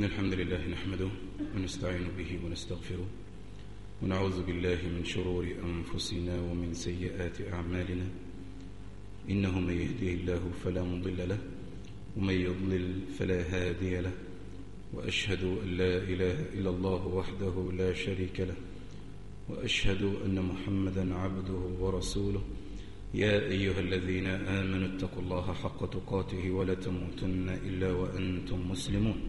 إن الحمد لله نحمده ونستعين به ونستغفره ونعوذ بالله من شرور أنفسنا ومن سيئات أعمالنا. إنه من يهده الله فلا مضل له ومن يضلل فلا هادي له، وأشهد أن لا إله إلا الله وحده لا شريك له، وأشهد أن محمدا عبده ورسوله. يا أيها الذين آمنوا اتقوا الله حق تقاته ولا تموتن إلا وأنتم مسلمون.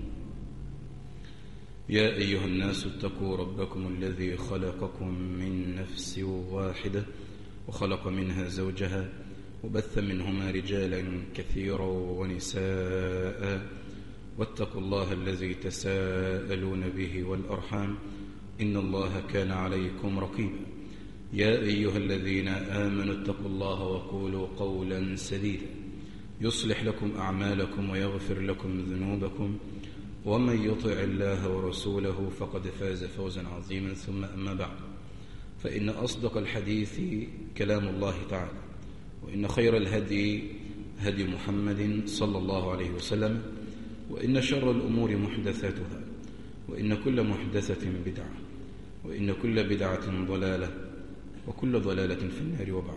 يا أيها الناس اتقوا ربكم الذي خلقكم من نفس واحدة وخلق منها زوجها وبث منهما رجالا كثيرا ونساء، واتقوا الله الذي تساءلون به والأرحام إن الله كان عليكم رقيبا. يا أيها الذين آمنوا اتقوا الله وقولوا قولا سديدا يصلح لكم أعمالكم ويغفر لكم ذنوبكم، ومن يطع الله ورسوله فقد فاز فوزا عظيما. ثم أما بعد، فإن أصدق الحديث كلام الله تعالى، وإن خير الهدي هدي محمد صلى الله عليه وسلم، وإن شر الأمور محدثاتها، وإن كل محدثة بدعة، وإن كل بدعة ضلالة، وكل ضلالة في النار. وبعد.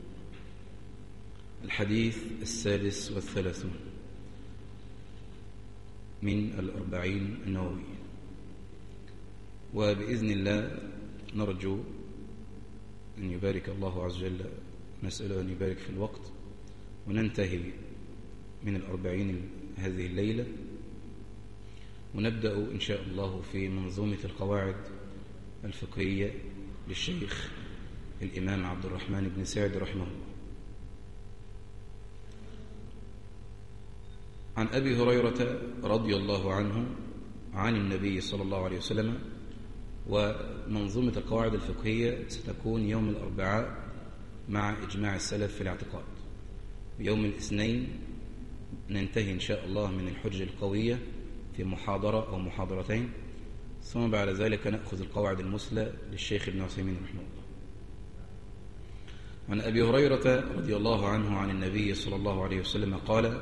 الحديث 36 من 40 النووية، وبإذن الله نرجو أن يبارك الله عز وجل، نسأله أن يبارك في الوقت، وننتهي من 40 هذه الليلة، ونبدأ إن شاء الله في منظومة القواعد الفقهية للشيخ الإمام عبد الرحمن بن سعد رحمه الله. عن أبي هريرة رضي الله عنه عن النبي صلى الله عليه وسلم. ومنظومة القواعد الفقهية ستكون يوم الأربعاء مع إجماع السلف في الاعتقاد، ويوم الاثنين ننتهي إن شاء الله من الحجة القوية في محاضرة أو محاضرتين، ثم بعد ذلك نأخذ القواعد المثلى للشيخ ابن عثيمين رحمه الله. عن أبي هريرة رضي الله عنه عن النبي صلى الله عليه وسلم قال: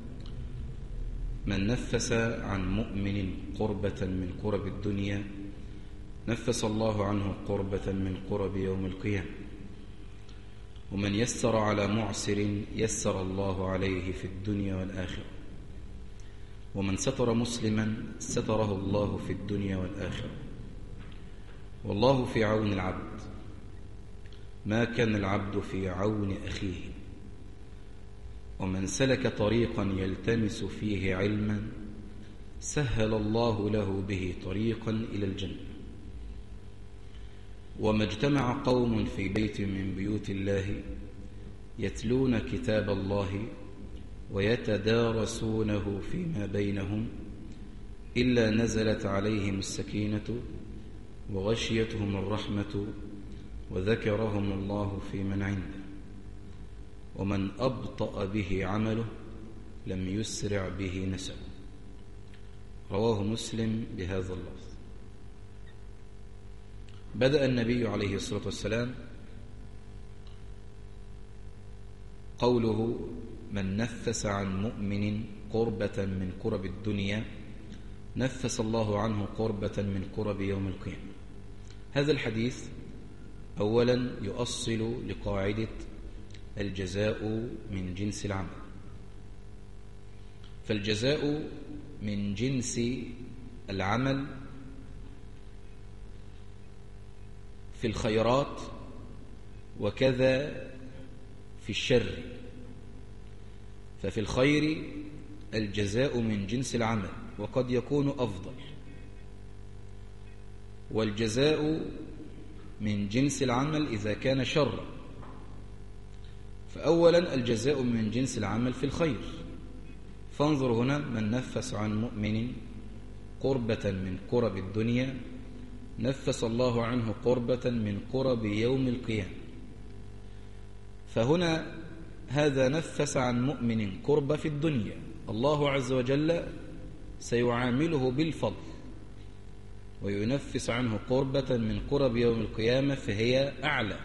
من نفس عن مؤمن قربة من قرب الدنيا نفس الله عنه قربة من قرب يوم القيامة، ومن يسر على معسر يسر الله عليه في الدنيا والآخرة، ومن ستر مسلما ستره الله في الدنيا والآخرة، والله في عون العبد ما كان العبد في عون أخيه، ومن سلك طريقا يلتمس فيه علما سهل الله له به طريقا إلى الجنة. وما اجتمع قوم في بيت من بيوت الله يتلون كتاب الله ويتدارسونه فيما بينهم إلا نزلت عليهم السكينة وغشيتهم الرحمة وذكرهم الله في من عنده، ومن أبطأ به عمله لم يسرع به نسبه. رواه مسلم بهذا اللفظ. بدأ النبي عليه الصلاة والسلام قوله: من نفس عن مؤمن قربة من قرب الدنيا نفس الله عنه قربة من قرب يوم القيامة. هذا الحديث أولا يؤصل لقاعدة الجزاء من جنس العمل، فالجزاء من جنس العمل في الخيرات وكذا في الشر. ففي الخير الجزاء من جنس العمل وقد يكون أفضل، والجزاء من جنس العمل إذا كان شرا. فأولا الجزاء من جنس العمل في الخير، فانظر هنا: من نفس عن مؤمن قربة من قرب الدنيا نفس الله عنه قربة من قرب يوم القيامة. فهنا هذا نفس عن مؤمن قربة في الدنيا، الله عز وجل سيعامله بالفضل وينفس عنه قربة من قرب يوم القيامة، فهي أعلى.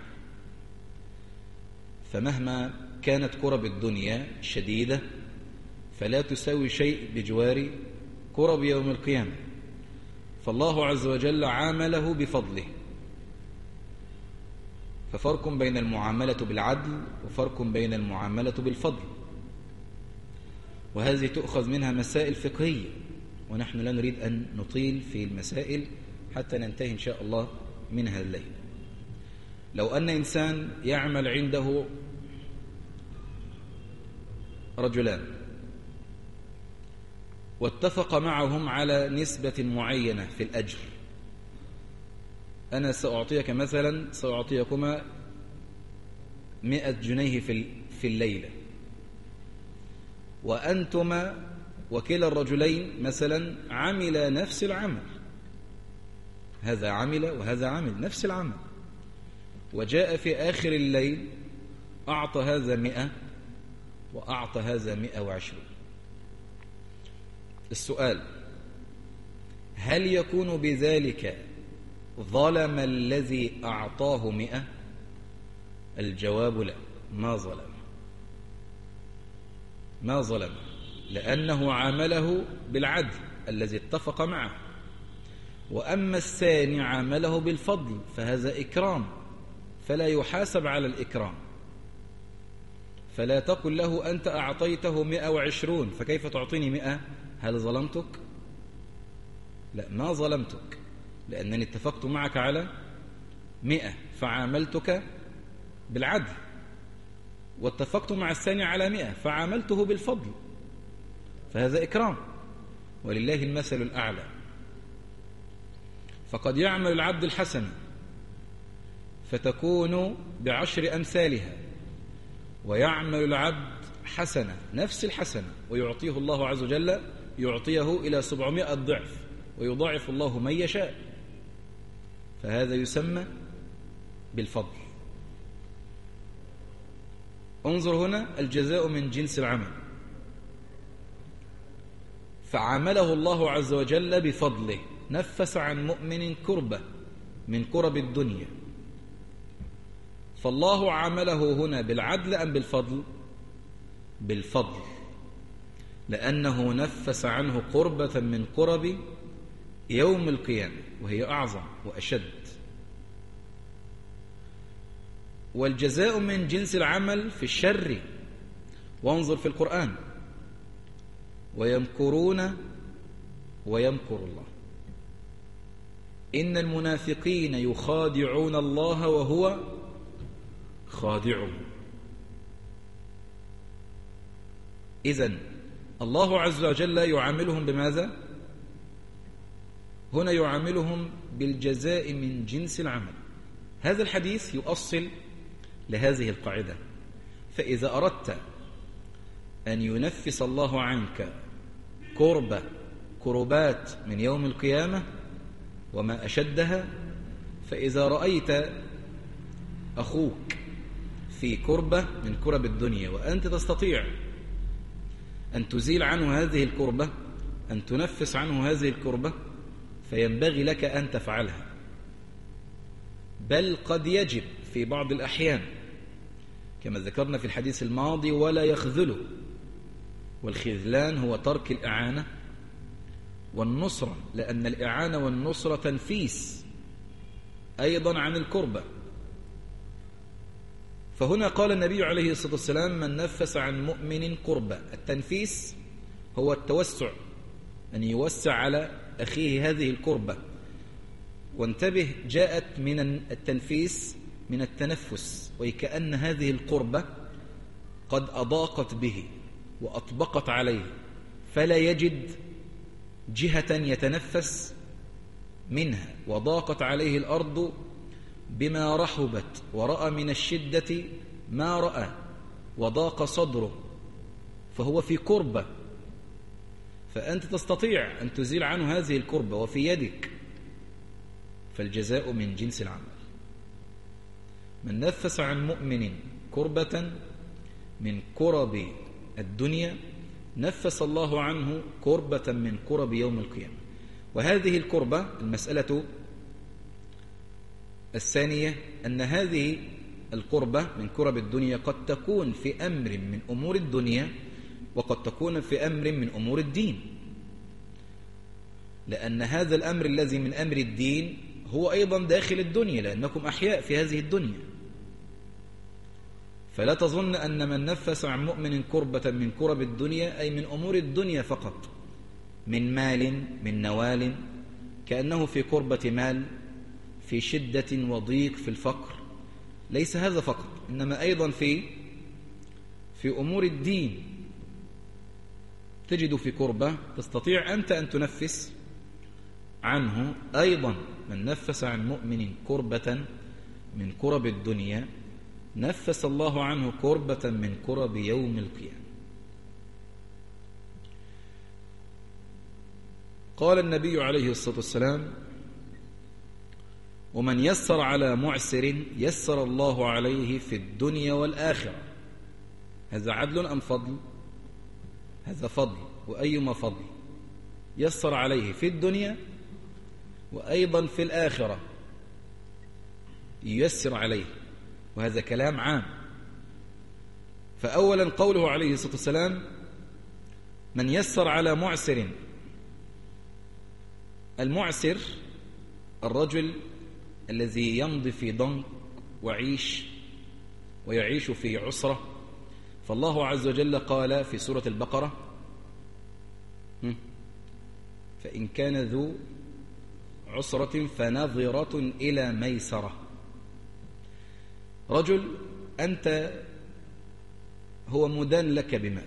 فمهما كانت قرب الدنيا شديدة فلا تساوي شيء بجوار كرب يوم القيامة، فالله عز وجل عامله بفضله. ففرق بين المعاملة بالعدل وفرق بين المعاملة بالفضل، وهذه تؤخذ منها مسائل فقهية، ونحن لا نريد أن نطيل في المسائل حتى ننتهي إن شاء الله منها الليل. لو أن إنسان يعمل عنده رجلان واتفق معهم على نسبة معينة في الأجر، أنا سأعطيك مثلا، سأعطيكما 100 جنيه في الليلة، وأنتما وكلا الرجلين مثلا عمل نفس العمل، هذا عمل وهذا عمل نفس العمل، وجاء في آخر الليل أعطى هذا 100 وأعطى هذا 120. السؤال: هل يكون بذلك ظلم الذي أعطاه 100؟ الجواب لا، ما ظلم، لأنه عامله بالعدل الذي اتفق معه. وأما الثاني عامله بالفضل فهذا إكرام، فلا يحاسب على الإكرام. فلا تقل له أنت أعطيته 120 فكيف تعطيني 100؟ هل ظلمتك؟ لا، ما ظلمتك، لأنني اتفقت معك على 100 فعاملتك بالعدل، واتفقت مع الثاني على 100 فعاملته بالفضل، فهذا إكرام، ولله المثل الأعلى. فقد يعمل العبد الحسنة فتكون ب10 أمثالها، ويعمل العبد حسنة نفس الحسنة ويعطيه الله عز وجل، يعطيه إلى 700 ضعف، ويضاعف الله من يشاء، فهذا يسمى بالفضل. انظر هنا، الجزاء من جنس العمل، فعمله الله عز وجل بفضله، نفس عن مؤمن كربة من كرب الدنيا. فالله عمله هنا بالعدل أم بالفضل؟ بالفضل، لأنه نفس عنه قربة من قرب يوم القيامة، وهي أعظم وأشد. والجزاء من جنس العمل في الشر، وانظر في القرآن: ويمكرون ويمكر الله، إن المنافقين يخادعون الله وهو خادعهم. إذن الله عز وجل يعاملهم بماذا؟ هنا يعاملهم بالجزاء من جنس العمل. هذا الحديث يؤصل لهذه القاعدة. فإذا أردت أن ينفس الله عنك كربات من يوم القيامة وما أشدها، فإذا رأيت أخوك في كربة من كرب الدنيا وأنت تستطيع أن تزيل عنه هذه الكربة، أن تنفس عنه هذه الكربة، فينبغي لك أن تفعلها. بل قد يجب في بعض الأحيان كما ذكرنا في الحديث الماضي: ولا يخذله. والخذلان هو ترك الإعانة والنصرة، لأن الإعانة والنصرة تنفيس أيضا عن الكربة. فهنا قال النبي عليه الصلاة والسلام: من نفس عن مؤمن كربة. التنفيس هو التوسع، أن يوسع على أخيه هذه الكربة. وانتبه، جاءت من التنفيس من التنفس، وكأن هذه الكربة قد أضاقت به وأطبقت عليه، فلا يجد جهة يتنفس منها، وضاقت عليه الأرض بما رحبت، ورأى من الشدة ما رأى، وضاق صدره، فهو في كربة. فأنت تستطيع أن تزيل عنه هذه الكربة وفي يدك، فالجزاء من جنس العمل. من نفس عن مؤمن كربة من كرب الدنيا نفس الله عنه كربة من كرب يوم القيامة. وهذه الكربة، المسألة الثانية، أن هذه الكربة من كرب الدنيا قد تكون في أمر من أمور الدنيا، وقد تكون في أمر من أمور الدين. لأن هذا الأمر الذي من أمر الدين هو أيضا داخل الدنيا، لأنكم أحياء في هذه الدنيا. فلا تظن أن من نفس عن مؤمن كربة من كرب الدنيا أي من أمور الدنيا فقط، من مال، من نوال، كأنه في كربة مال، في شدة وضيق، في الفقر. ليس هذا فقط، إنما أيضا في أمور الدين تجد في كربة تستطيع أنت أن تنفس عنه. أيضا من نفس عن مؤمن كربة من كرب الدنيا نفس الله عنه كربة من كرب يوم القيامة. قال النبي عليه الصلاة والسلام: ومن يسر على معسر يسر الله عليه في الدنيا والآخرة. هذا عدل أم فضل؟ هذا فضل، وأيما فضل؟ يسر عليه في الدنيا وأيضا في الآخرة ييسر عليه، وهذا كلام عام. فأولا قوله عليه الصلاة والسلام: من يسر على معسر. المعسر الرجل الذي يمضي في ضنك ويعيش في عسرة. فالله عز وجل قال في سورة البقرة: فإن كان ذو عسرة فنظرة إلى ميسرة. رجل أنت هو مدان لك بمال،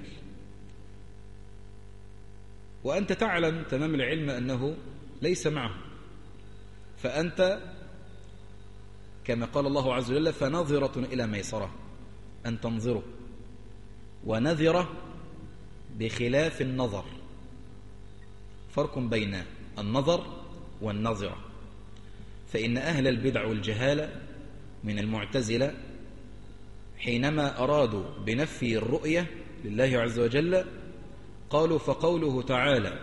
وأنت تعلم تمام العلم أنه ليس معه، فأنت كما قال الله عز وجل: فنظرة إلى ميسرة، أن تنظره. ونذرة بخلاف النظر، فرق بين النظر والنظرة. فإن أهل البدع والجهالة من المعتزلة حينما أرادوا بنفي الرؤية لله عز وجل قالوا: فقوله تعالى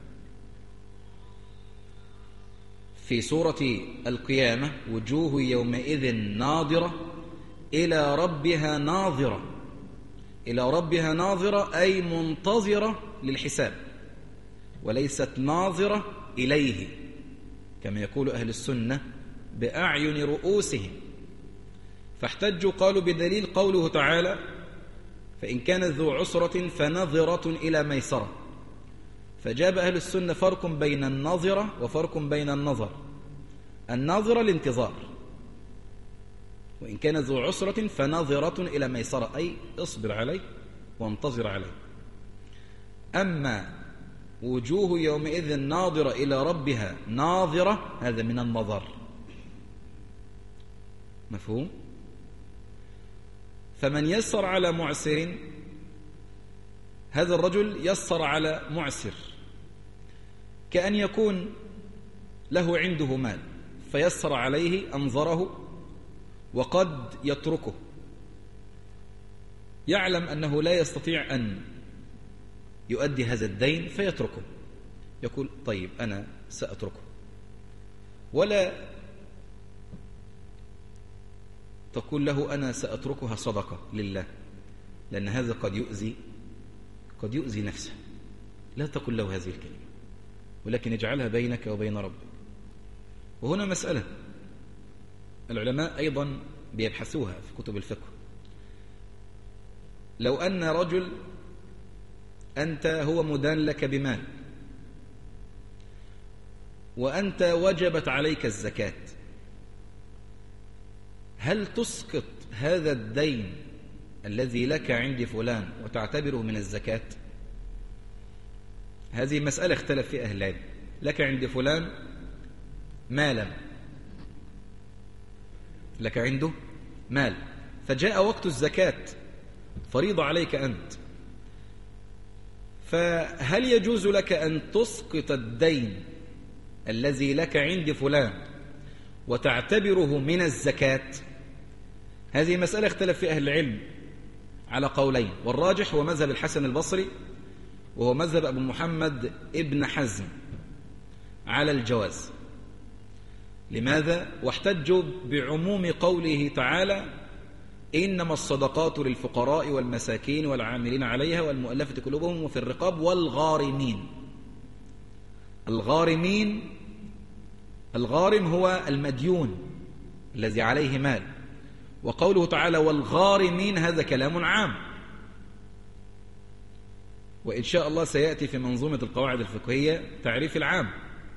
في سورة القيامة: وجوه يومئذ ناظرة إلى ربها ناظرة. إلى ربها ناظرة أي منتظرة للحساب، وليست ناظرة إليه كما يقول أهل السنة بأعين رؤوسهم. فاحتجوا قالوا بدليل قوله تعالى: فإن كان ذو عسرة فنظرة إلى ميسرة. فجاب أهل السنة فرق بين النظرة وفرق بين النظر. النظرة الانتظار، وإن كان ذو عسرة فنظرة إلى ميسرة أي اصبر عليه وانتظر عليه. أما وجوه يومئذ ناظرة إلى ربها ناظرة هذا من النظر. مفهوم؟ فمن يسر على معسر، هذا الرجل يسر على معسر كأن يكون له عنده مال فيسر عليه أنظره، وقد يتركه، يعلم أنه لا يستطيع أن يؤدي هذا الدين فيتركه، يقول: طيب أنا سأتركه. ولا تقول له: أنا سأتركها صدقة لله، لأن هذا قد يؤذي نفسه. لا تقل له هذه الكلمة، ولكن اجعلها بينك وبين ربك. وهنا مسألة العلماء أيضا بيبحثوها في كتب الفقه. لو أن رجل أنت هو مدان لك بمال، وأنت وجبت عليك الزكاة، هل تسقط هذا الدين الذي لك عند فلان وتعتبره من الزكاة؟ هذه مسألة اختلف في أهل العلم. لك عند فلان مالا، لك عنده مال، فجاء وقت الزكاة فريضة عليك أنت، فهل يجوز لك أن تسقط الدين الذي لك عند فلان وتعتبره من الزكاة؟ هذه مسألة اختلف في أهل العلم على قولين، والراجح هو مذهب الحسن البصري وهو مذهب أبو محمد ابن حزم على الجواز. لماذا؟ واحتجوا بعموم قوله تعالى: إنما الصدقات للفقراء والمساكين والعاملين عليها والمؤلفة قلوبهم وفي الرقاب والغارمين. الغارمين، الغارم هو المديون الذي عليه مال، وقوله تعالى والغارمين هذا كلام عام، وإن شاء الله سيأتي في منظومة القواعد الفقهية تعريف العام.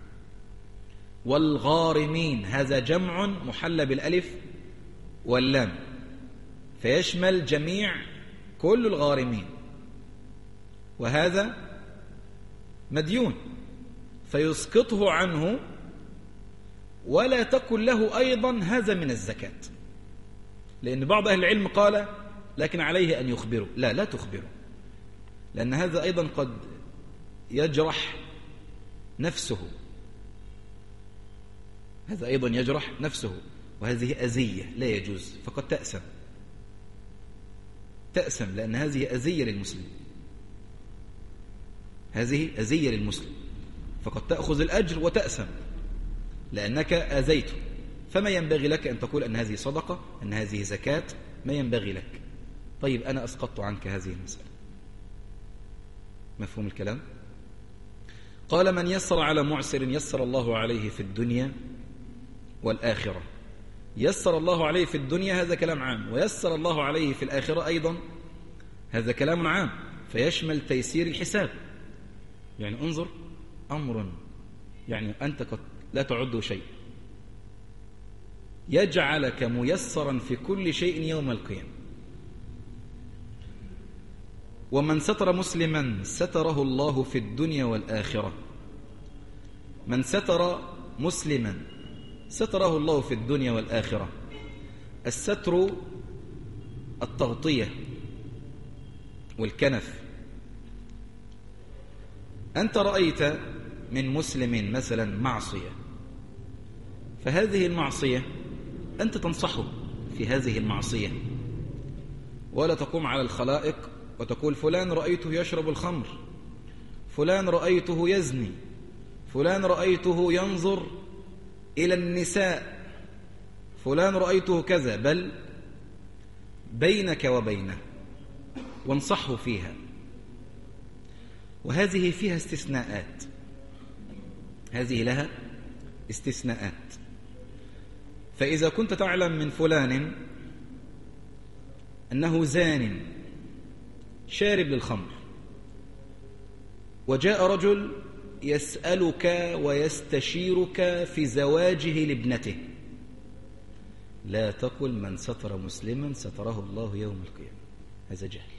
والغارمين هذا جمع محلى بالألف واللام، فيشمل جميع كل الغارمين، وهذا مديون فيسقطه عنه، ولا تكن له أيضا هذا من الزكاة، لأن بعض أهل العلم قال لكن عليه أن يخبره. لا تخبره، لأن هذا أيضا قد يجرح نفسه، هذا أيضا يجرح نفسه، وهذه أذية لا يجوز، فقد تأسم لأن هذه أذية للمسلم، هذه أذية للمسلم، فقد تأخذ الأجر وتأسم لأنك أذيته. فما ينبغي لك أن تقول أن هذه صدقة، أن هذه زكاة، ما ينبغي لك. طيب أنا أسقطت عنك هذه المسألة. مفهوم الكلام؟ قال من يسر على معسر يسر الله عليه في الدنيا والآخرة. يسر الله عليه في الدنيا هذا كلام عام، ويسر الله عليه في الآخرة أيضا هذا كلام عام، فيشمل تيسير الحساب. يعني انظر، أمر يعني أنت قد لا تعد شيء، يجعلك ميسرا في كل شيء يوم القيامة. ومن ستر مسلما ستره الله في الدنيا والآخرة. من ستر مسلما ستره الله في الدنيا والآخرة. الستر التغطية والكنف. أنت رأيت من مسلم مثلا معصية، فهذه المعصية أنت تنصحه في هذه المعصية، ولا تقوم على الخلائق وتقول فلان رأيته يشرب الخمر، فلان رأيته يزني، فلان رأيته ينظر إلى النساء، فلان رأيته كذا، بل بينك وبينه وانصحه فيها. وهذه فيها استثناءات، هذه لها استثناءات. فإذا كنت تعلم من فلان أنه زان شارب للخمر، وجاء رجل يسألك ويستشيرك في زواجه لابنته، لا تقل من ستر مسلما ستره الله يوم القيامة، هذا جهل،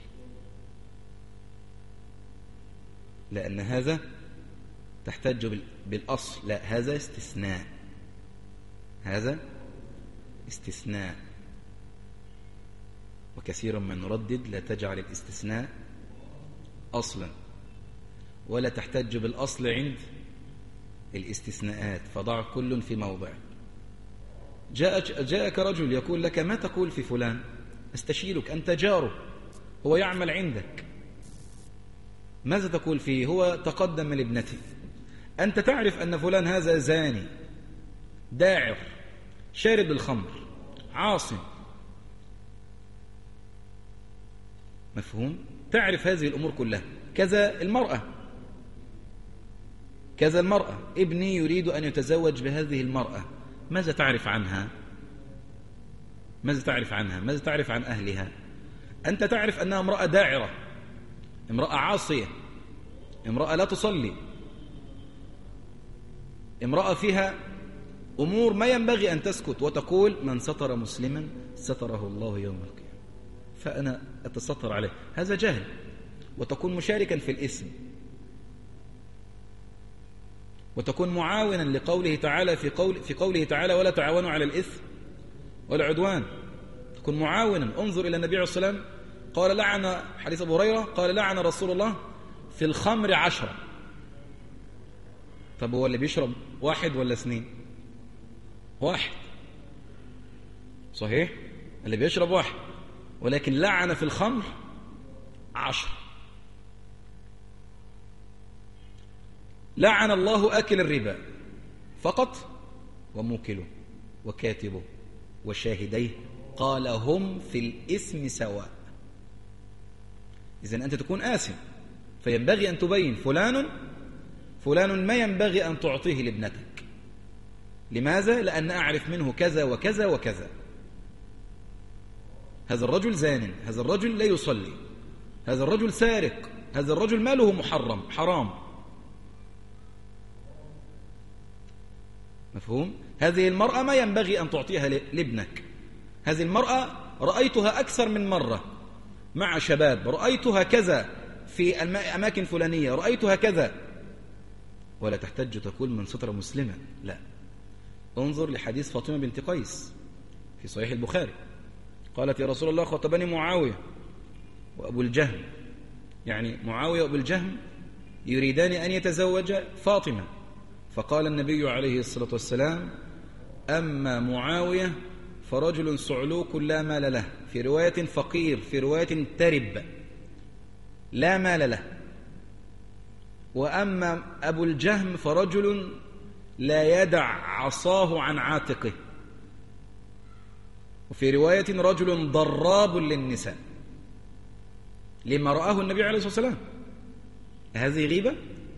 لأن هذا تحتج بالأصل. لا، هذا استثناء، هذا استثناء. وكثيرا ما نردد لا تجعل الاستثناء أصلا، ولا تحتج بالأصل عند الاستثناءات، فضع كل في موضع. جاءك رجل يقول لك ما تقول في فلان؟ استشيرك، أنت جاره، هو يعمل عندك، ماذا تقول فيه؟ هو تقدم لابنتي، أنت تعرف أن فلان هذا زاني داعر شارب للخمر عاصم، مفهوم؟ تعرف هذه الأمور كلها. كذا المرأة، كذا المرأة، ابني يريد أن يتزوج بهذه المرأة، ماذا تعرف عنها؟ ماذا تعرف عنها؟ ماذا تعرف عن أهلها؟ أنت تعرف أنها امرأة داعرة، امرأة عاصية، امرأة لا تصلي، امرأة فيها أمور ما ينبغي أن تسكت وتقول من ستر مسلما ستره الله يوم القيامة، فأنا أتستر عليه. هذا جهل، وتكون مشاركا في الإثم، وتكون معاونا لقوله تعالى في قوله تعالى ولا تعاونوا على الإثم والعدوان، تكون معاونا. انظر إلى النبي عليه الصلاة والسلام قال لعن، حديث أبو هريرة قال لعن رسول الله في الخمر 10. طب هو اللي بيشرب 1 ولا 2؟ 1 صحيح، اللي بيشرب 1، ولكن لعن في الخمر 10. لعن الله أكل الربا فقط وموكله وكاتبه وشاهديه، قال هم في الإثم سواء. إذن أنت تكون آثم، فينبغي أن تبين فلان فلان ما ينبغي أن تعطيه لابنتك. لماذا؟ لأن أعرف منه كذا وكذا وكذا. هذا الرجل زان، هذا الرجل لا يصلي، هذا الرجل سارق، هذا الرجل ماله محرم حرام. مفهوم؟ هذه المرأة ما ينبغي أن تعطيها لابنك. هذه المرأة رأيتها أكثر من مرة مع شباب، رأيتها كذا في أماكن فلانية، رأيتها كذا. ولا تحتج تقول من ستر مسلما، لا. انظر لحديث فاطمة بنت قيس في صحيح البخاري، قالت يا رسول الله خطبني معاوية وأبو الجهم، يعني معاوية وأبو الجهم يريدان أن يتزوج فاطمة، فقال النبي عليه الصلاة والسلام أما معاوية فرجل صعلوك لا مال له، في رواية فقير، في رواية ترب لا مال له، وأما أبو الجهم فرجل لا يدع عصاه عن عاتقه، وفي رواية رجل ضراب للنساء، لما رآه النبي عليه الصلاة والسلام. هذه غيبة؟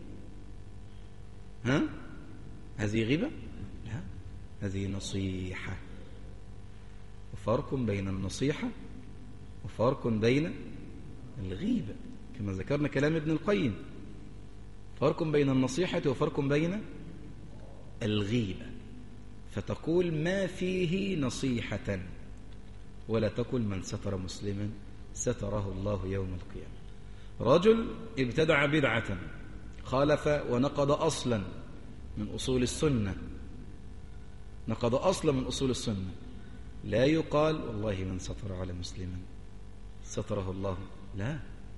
ها؟ هذه غيبة؟ لا، هذه نصيحة. وفرق بين النصيحة وفرق بين الغيبة، كما ذكرنا كلام ابن القيم. فرق بين النصيحة وفرق بين الغيبة. فتقول ما فيه نصيحة، ولا تقل من ستر مسلما ستره الله يوم القيامة. رجل ابتدع بدعة، خالف ونقض أصلا من أصول السنة، نقض أصلا من أصول السنة، لا يقال والله من ستر على مسلما ستره الله، لا،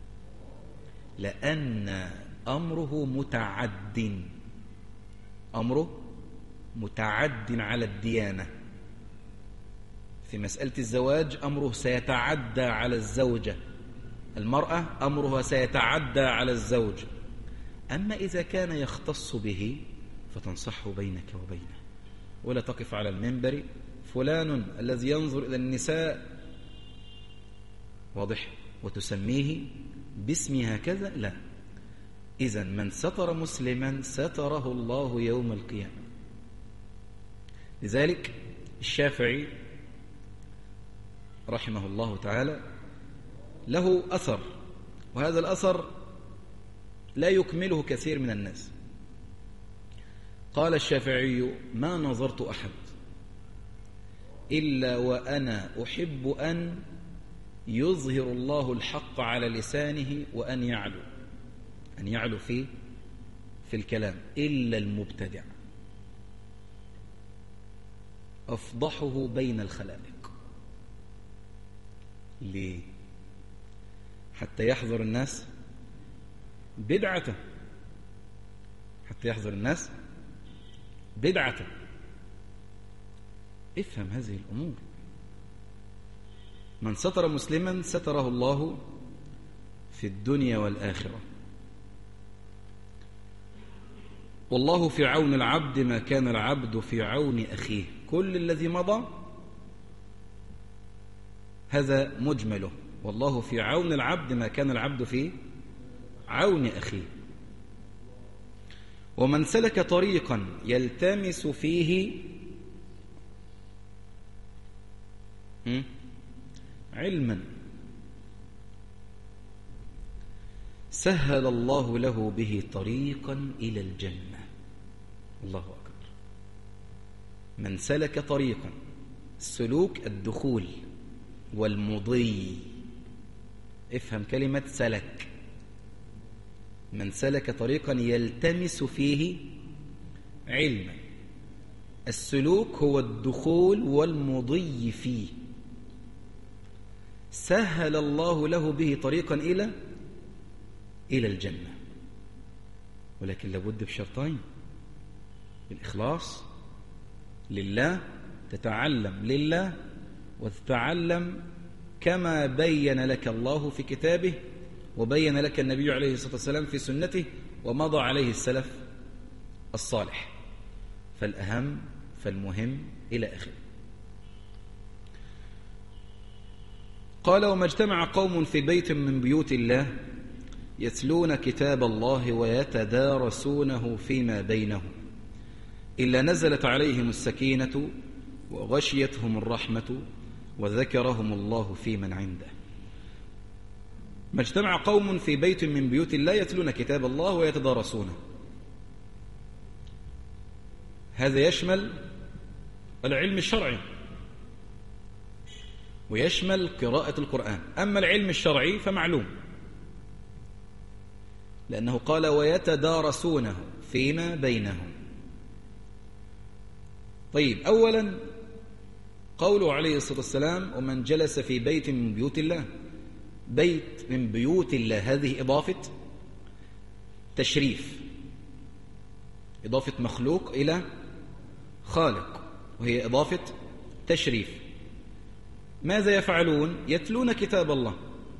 لأن أمره متعد، أمره متعد على الديانة. في مسألة الزواج أمره سيتعدى على الزوجة، المرأة أمرها سيتعدى على الزوج. أما إذا كان يختص به فتنصحه بينك وبينه، ولا تقف على المنبر فلان الذي ينظر إلى النساء واضح وتسميه باسمها كذا، لا. إذن من ستر مسلما ستره الله يوم القيامة. لذلك الشافعي رحمه الله تعالى له أثر، وهذا الأثر لا يكمله كثير من الناس. قال الشافعي ما نظرت أحد إلا وأنا أحب أن يظهر الله الحق على لسانه وأن يعلو، أن يعلو في الكلام، إلا المبتدع أفضحه بين الخلائق. ليه؟ حتى يحذر الناس بدعته، حتى يحذر الناس بدعته. افهم هذه الأمور. من ستر مسلما ستره الله في الدنيا والآخرة. والله في عون العبد ما كان العبد في عون أخيه. كل الذي مضى هذا مجمله، والله في عون العبد ما كان العبد في عون أخيه. ومن سلك طريقا يلتمس فيه علما سهل الله له به طريقا إلى الجنة. الله أكبر. من سلك طريقا، السلوك الدخول والمضي. افهم كلمة سلك. من سلك طريقا يلتمس فيه علما، السلوك هو الدخول والمضي فيه، سهل الله له به طريقا إلى الجنة. ولكن لابد بشرطين: الإخلاص لله، تتعلم لله وتتعلم كما بين لك الله في كتابه وبين لك النبي عليه الصلاة والسلام في سنته ومضى عليه السلف الصالح. فالأهم فالمهم إلى آخره. قال: وما اجتمع قوم في بيت من بيوت الله يتلون كتاب الله ويتدارسونه فيما بينهم إلا نزلت عليهم السكينة وغشيتهم الرحمة وذكرهم الله في من عنده. ما اجتمع قوم في بيت من بيوت الله يتلون كتاب الله ويتدارسونه. هذا يشمل العلم الشرعي ويشمل قراءة القرآن. أما العلم الشرعي فمعلوم، لأنه قال ويتدارسونه فيما بينهم. طيب، أولا قوله عليه الصلاة والسلام ومن جلس في بيت من بيوت الله، بيت من بيوت الله هذه إضافة تشريف، إضافة مخلوق إلى خالق، وهي إضافة تشريف. ماذا يفعلون؟ يتلون كتاب الله،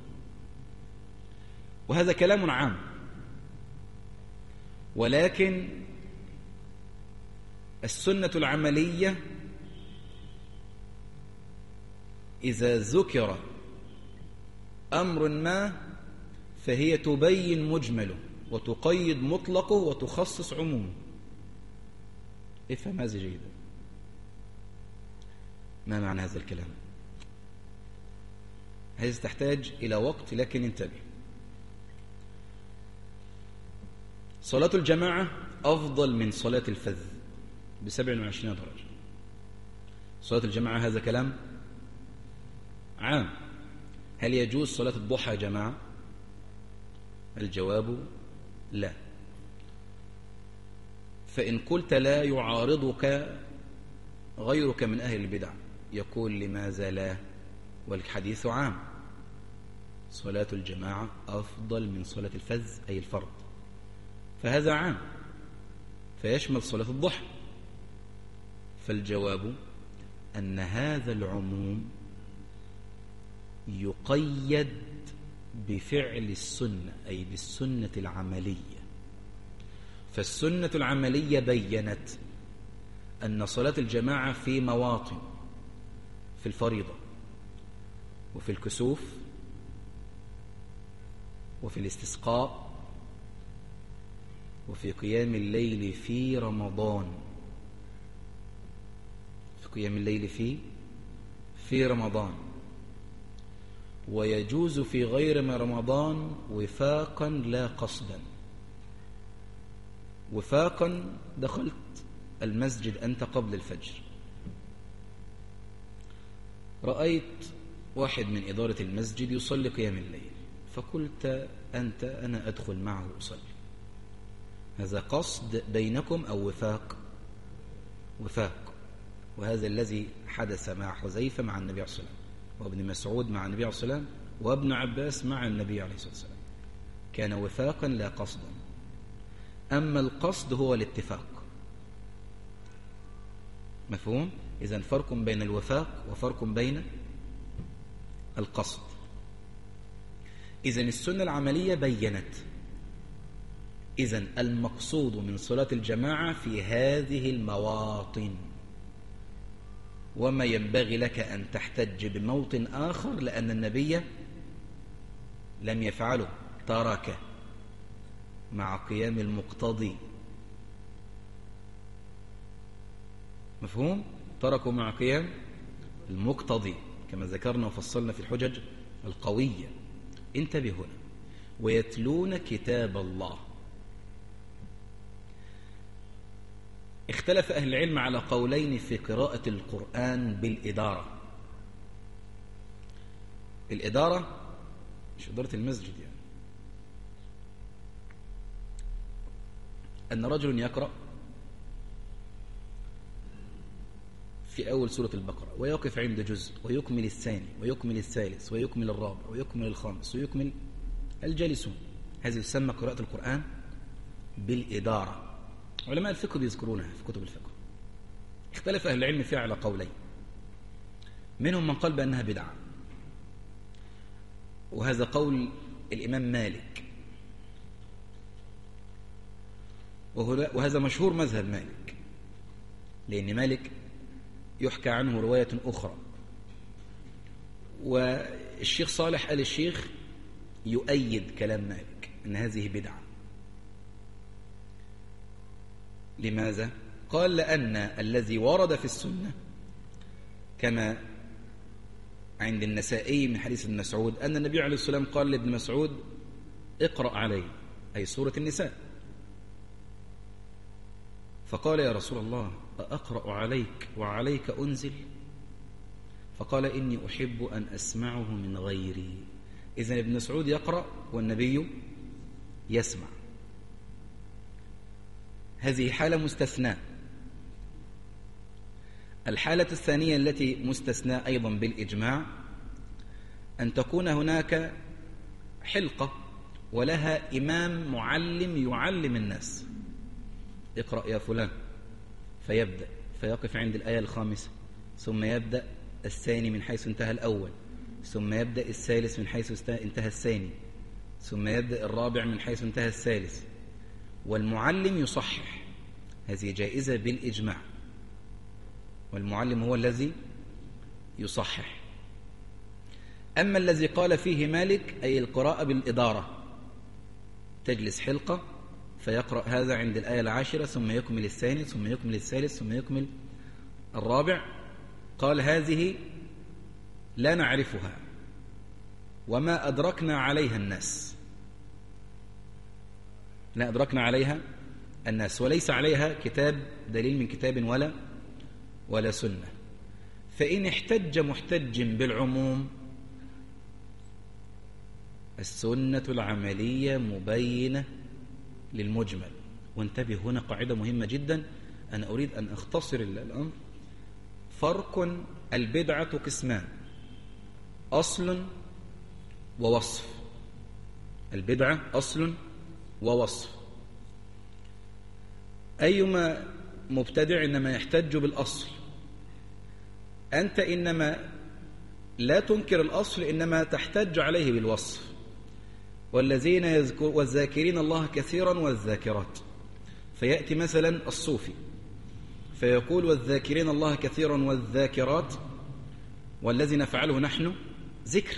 وهذا كلام عام، ولكن السنة العملية إذا ذكر أمر ما فهي تبين مجمله وتقيد مطلقه وتخصص عمومه. افهم هذا جيدا. ما معنى هذا الكلام؟ هذا تحتاج إلى وقت، لكن انتبه. صلاة الجماعة أفضل من صلاة الفذ ب27 درجة. صلاة الجماعة هذا كلام عام. هل يجوز صلاة الضحى يا جماعة؟ الجواب لا. فإن قلت لا يعارضك غيرك من أهل البدع، يقول لماذا لا؟ والحديث عام. صلاة الجماعة أفضل من صلاة الفذ أي الفرض، فهذا عام فيشمل صلاة الضحى. فالجواب أن هذا العموم يقيد بفعل السنة أي بالسنة العملية. فالسنة العملية بيّنت أن صلاة الجماعة في مواطن، في الفريضة وفي الكسوف وفي الاستسقاء وفي قيام الليل في رمضان، في قيام الليل في رمضان، ويجوز في غير رمضان وفاقا لا قصدا. وفاقا دخلت المسجد أنت قبل الفجر، رأيت واحد من إدارة المسجد يصلي قيام الليل، فقلت أنت أنا أدخل معه أصلي. هذا قصد بينكم أو وفاق؟ وفاق. وهذا الذي حدث مع حذيفة مع النبي عليه الصلاة والسلام، وابن مسعود مع النبي عليه الصلاة والسلام، وابن عباس مع النبي عليه الصلاة والسلام. كان وفاقا لا قصدا. أما القصد هو الاتفاق. مفهوم؟ إذن فرق بين الوفاق وفرق بين القصد. إذن السنة العملية بيّنت. إذن المقصود من صلاة الجماعة في هذه المواطن، وما ينبغي لك أن تحتج بموطن آخر لأن النبي لم يفعله، ترك مع قيام المقتضي. مفهوم؟ تركوا مع قيام المقتضي كما ذكرنا وفصلنا في الحجج القوية. انتبه هنا. ويتلون كتاب الله. اختلف أهل العلم على قولين في قراءة القرآن بالإدارة. الإدارة مش إدارة المسجد، يعني أن رجل يقرأ في أول سورة البقرة ويقف عند جزء ويكمل الثاني ويكمل الثالث ويكمل الرابع ويكمل الخامس ويكمل الجالسون. هذه تسمى قراءة القرآن بالإدارة. علماء الفقه بيذكرونها في كتب الفقه. اختلف أهل العلم فيها على قولين، منهم من قال بأنها بدعة، وهذا قول الإمام مالك، وهذا مشهور مذهب مالك، لأن مالك يحكى عنه رواية أخرى. والشيخ صالح آل الشيخ يؤيد كلام مالك، أن هذه بدعة. لماذا؟ قال لأن الذي ورد في السنة كما عند النسائي من حديث ابن مسعود أن النبي عليه الصلاة والسلام قال لابن مسعود اقرأ علي، أي سورة النساء. فقال يا رسول الله أقرأ عليك وعليك أنزل؟ فقال إني أحب أن أسمعه من غيري. إذن ابن مسعود يقرأ والنبي يسمع. هذه حالة مستثناء. الحالة الثانية التي مستثناء أيضا بالإجماع أن تكون هناك حلقة ولها إمام معلم يعلم الناس. اقرأ يا فلان، فيبدأ فيقف عند الآية الخامسة، ثم يبدأ الثاني من حيث انتهى الأول، ثم يبدأ الثالث من حيث انتهى الثاني، ثم يبدأ الرابع من حيث انتهى الثالث، والمعلم يصحح. هذه جائزة بالإجماع، والمعلم هو الذي يصحح. أما الذي قال فيه مالك أي القراءة بالإدارة، تجلس حلقة فيقرأ هذا عند الآية العاشرة ثم يكمل الثاني ثم يكمل الثالث ثم يكمل الرابع. قال هذه لا نعرفها وما أدركنا عليها الناس، لا أدركنا عليها الناس، وليس عليها كتاب دليل من كتاب ولا سنة. فإن احتج محتج بالعموم السنة العملية مبينة للمجمل. وانتبه هنا قاعدة مهمة جدا، أنا أريد أن أختصر الأمر. فرق البدعة قسمان: أصل ووصف. البدعة أصل ووصف. أيما مبتدع إنما يحتج بالأصل، أنت إنما لا تنكر الأصل إنما تحتج عليه بالوصف. والذين والذاكرين الله كثيرا والذاكرات، فيأتي مثلا الصوفي فيقول والذاكرين الله كثيرا والذاكرات والذي نفعله نحن ذكر،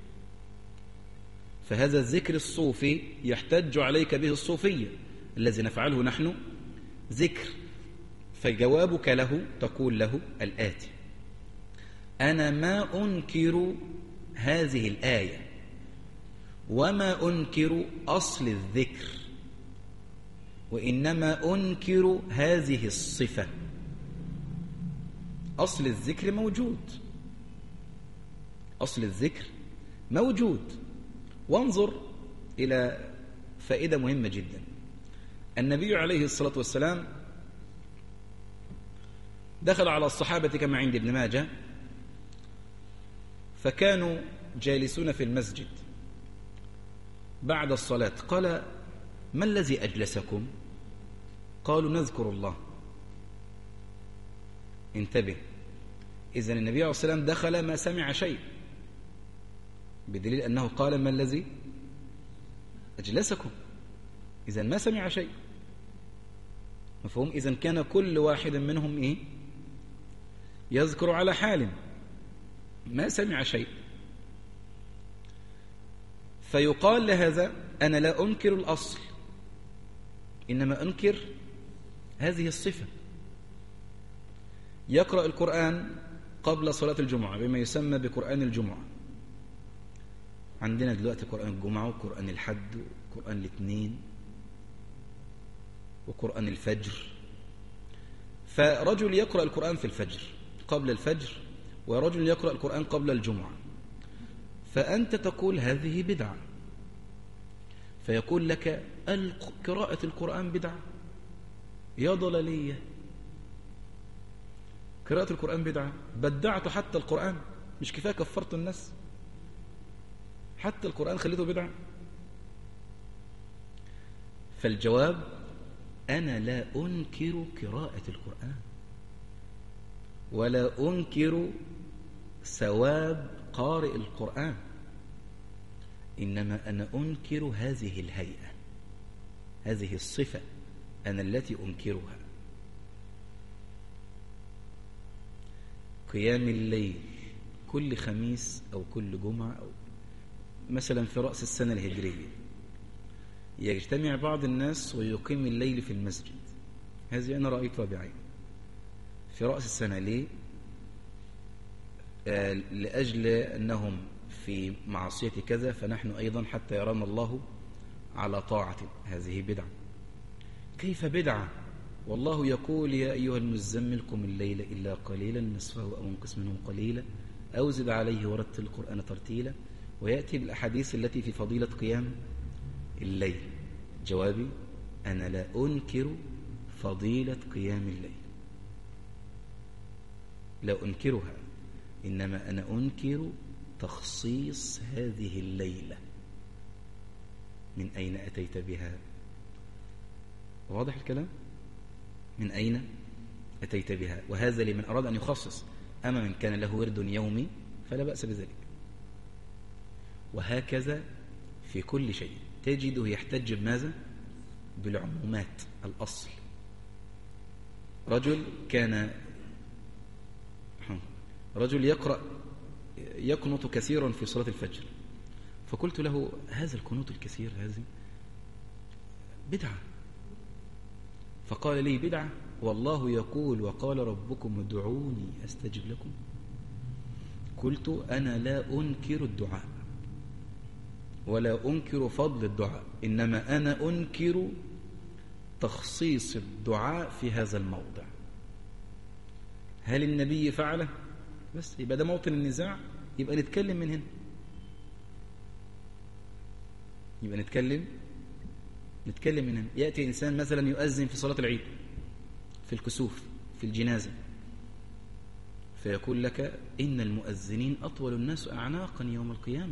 فهذا الذكر الصوفي يحتج عليك به الصوفية، الذي نفعله نحن ذكر. فجوابك له تقول له الآتي: أنا ما أنكر هذه الآية وما أنكر أصل الذكر، وإنما أنكر هذه الصفة. أصل الذكر موجود، أصل الذكر موجود. وانظر إلى فائدة مهمة جدا. النبي عليه الصلاة والسلام دخل على الصحابة كما عند ابن ماجه، فكانوا جالسون في المسجد بعد الصلاة. قال: ما الذي أجلسكم؟ قالوا: نذكر الله. انتبه، إذن النبي عليه الصلاة والسلام دخل ما سمع شيء، بدليل أنه قال: ما الذي أجلسكم؟ إذن ما سمع شيء. مفهوم؟ إذن كان كل واحد منهم يذكر على حال، ما سمع شيء. فيقال لهذا: أنا لا أنكر الأصل إنما أنكر هذه الصفة. يقرأ القرآن قبل صلاة الجمعة بما يسمى بقرآن الجمعة. عندنا دلوقتي قرآن الجمعة وقرآن الحد وقرآن الاثنين وقرآن الفجر. فرجل يقرأ القرآن في الفجر قبل الفجر، ورجل يقرأ القرآن قبل الجمعة، فأنت تقول هذه بدعة، فيقول لك: قراءة القرآن بدعة؟ يا ضلالية، قراءة القرآن بدعة؟ بدعت حتى القرآن، مش كفاية كفرت الناس؟ حتى القرآن خليته بدعة؟ فالجواب: أنا لا أنكر قراءة القرآن ولا أنكر ثواب قارئ القرآن، إنما أنا أنكر هذه الهيئة، هذه الصفة، أنا التي أنكرها. قيام الليل كل خميس أو كل جمعة أو مثلا في رأس السنة الهجرية، يجتمع بعض الناس ويقيم الليل في المسجد. هذه أنا رأيتها بعيني في رأس السنة. ليه؟ لأجل أنهم في معصية كذا فنحن أيضا حتى يرانا الله على طاعة. هذه بدعة. كيف بدعة؟ والله يقول يا أيها المزمل قم الليل إلا قليلا نصفه أو انقص منه قليلا أو زد عليه ورتل القرآن ترتيلا. ويأتي بالأحاديث التي في فضيلة قيام الليل. جوابي أنا لا أنكر فضيلة قيام الليل، لا أنكرها، إنما أنا أنكر تخصيص هذه الليلة. من أين أتيت بها؟ واضح الكلام؟ من أين أتيت بها؟ وهذا لمن أراد أن يخصص. أما من كان له ورد يومي فلا بأس بذلك. وهكذا في كل شيء تجده يحتج بماذا؟ بالعمومات. الأصل رجل يقنط كثيرا في صلاة الفجر، فقلت له هذا القنوط الكثير هذه بدعة. فقال لي بدعة؟ والله يقول وقال ربكم ادعوني أستجب لكم. قلت أنا لا أنكر الدعاء ولا أنكر فضل الدعاء، إنما أنا أنكر تخصيص الدعاء في هذا الموضع. هل النبي فعله؟ بس يبقى ده موطن النزاع، يبقى نتكلم من هنا، يبقى نتكلم من هنا. يأتي إنسان مثلا يؤذن في صلاة العيد، في الكسوف، في الجنازة، فيقول لك إن المؤذنين أطول الناس أعناقا يوم القيامة.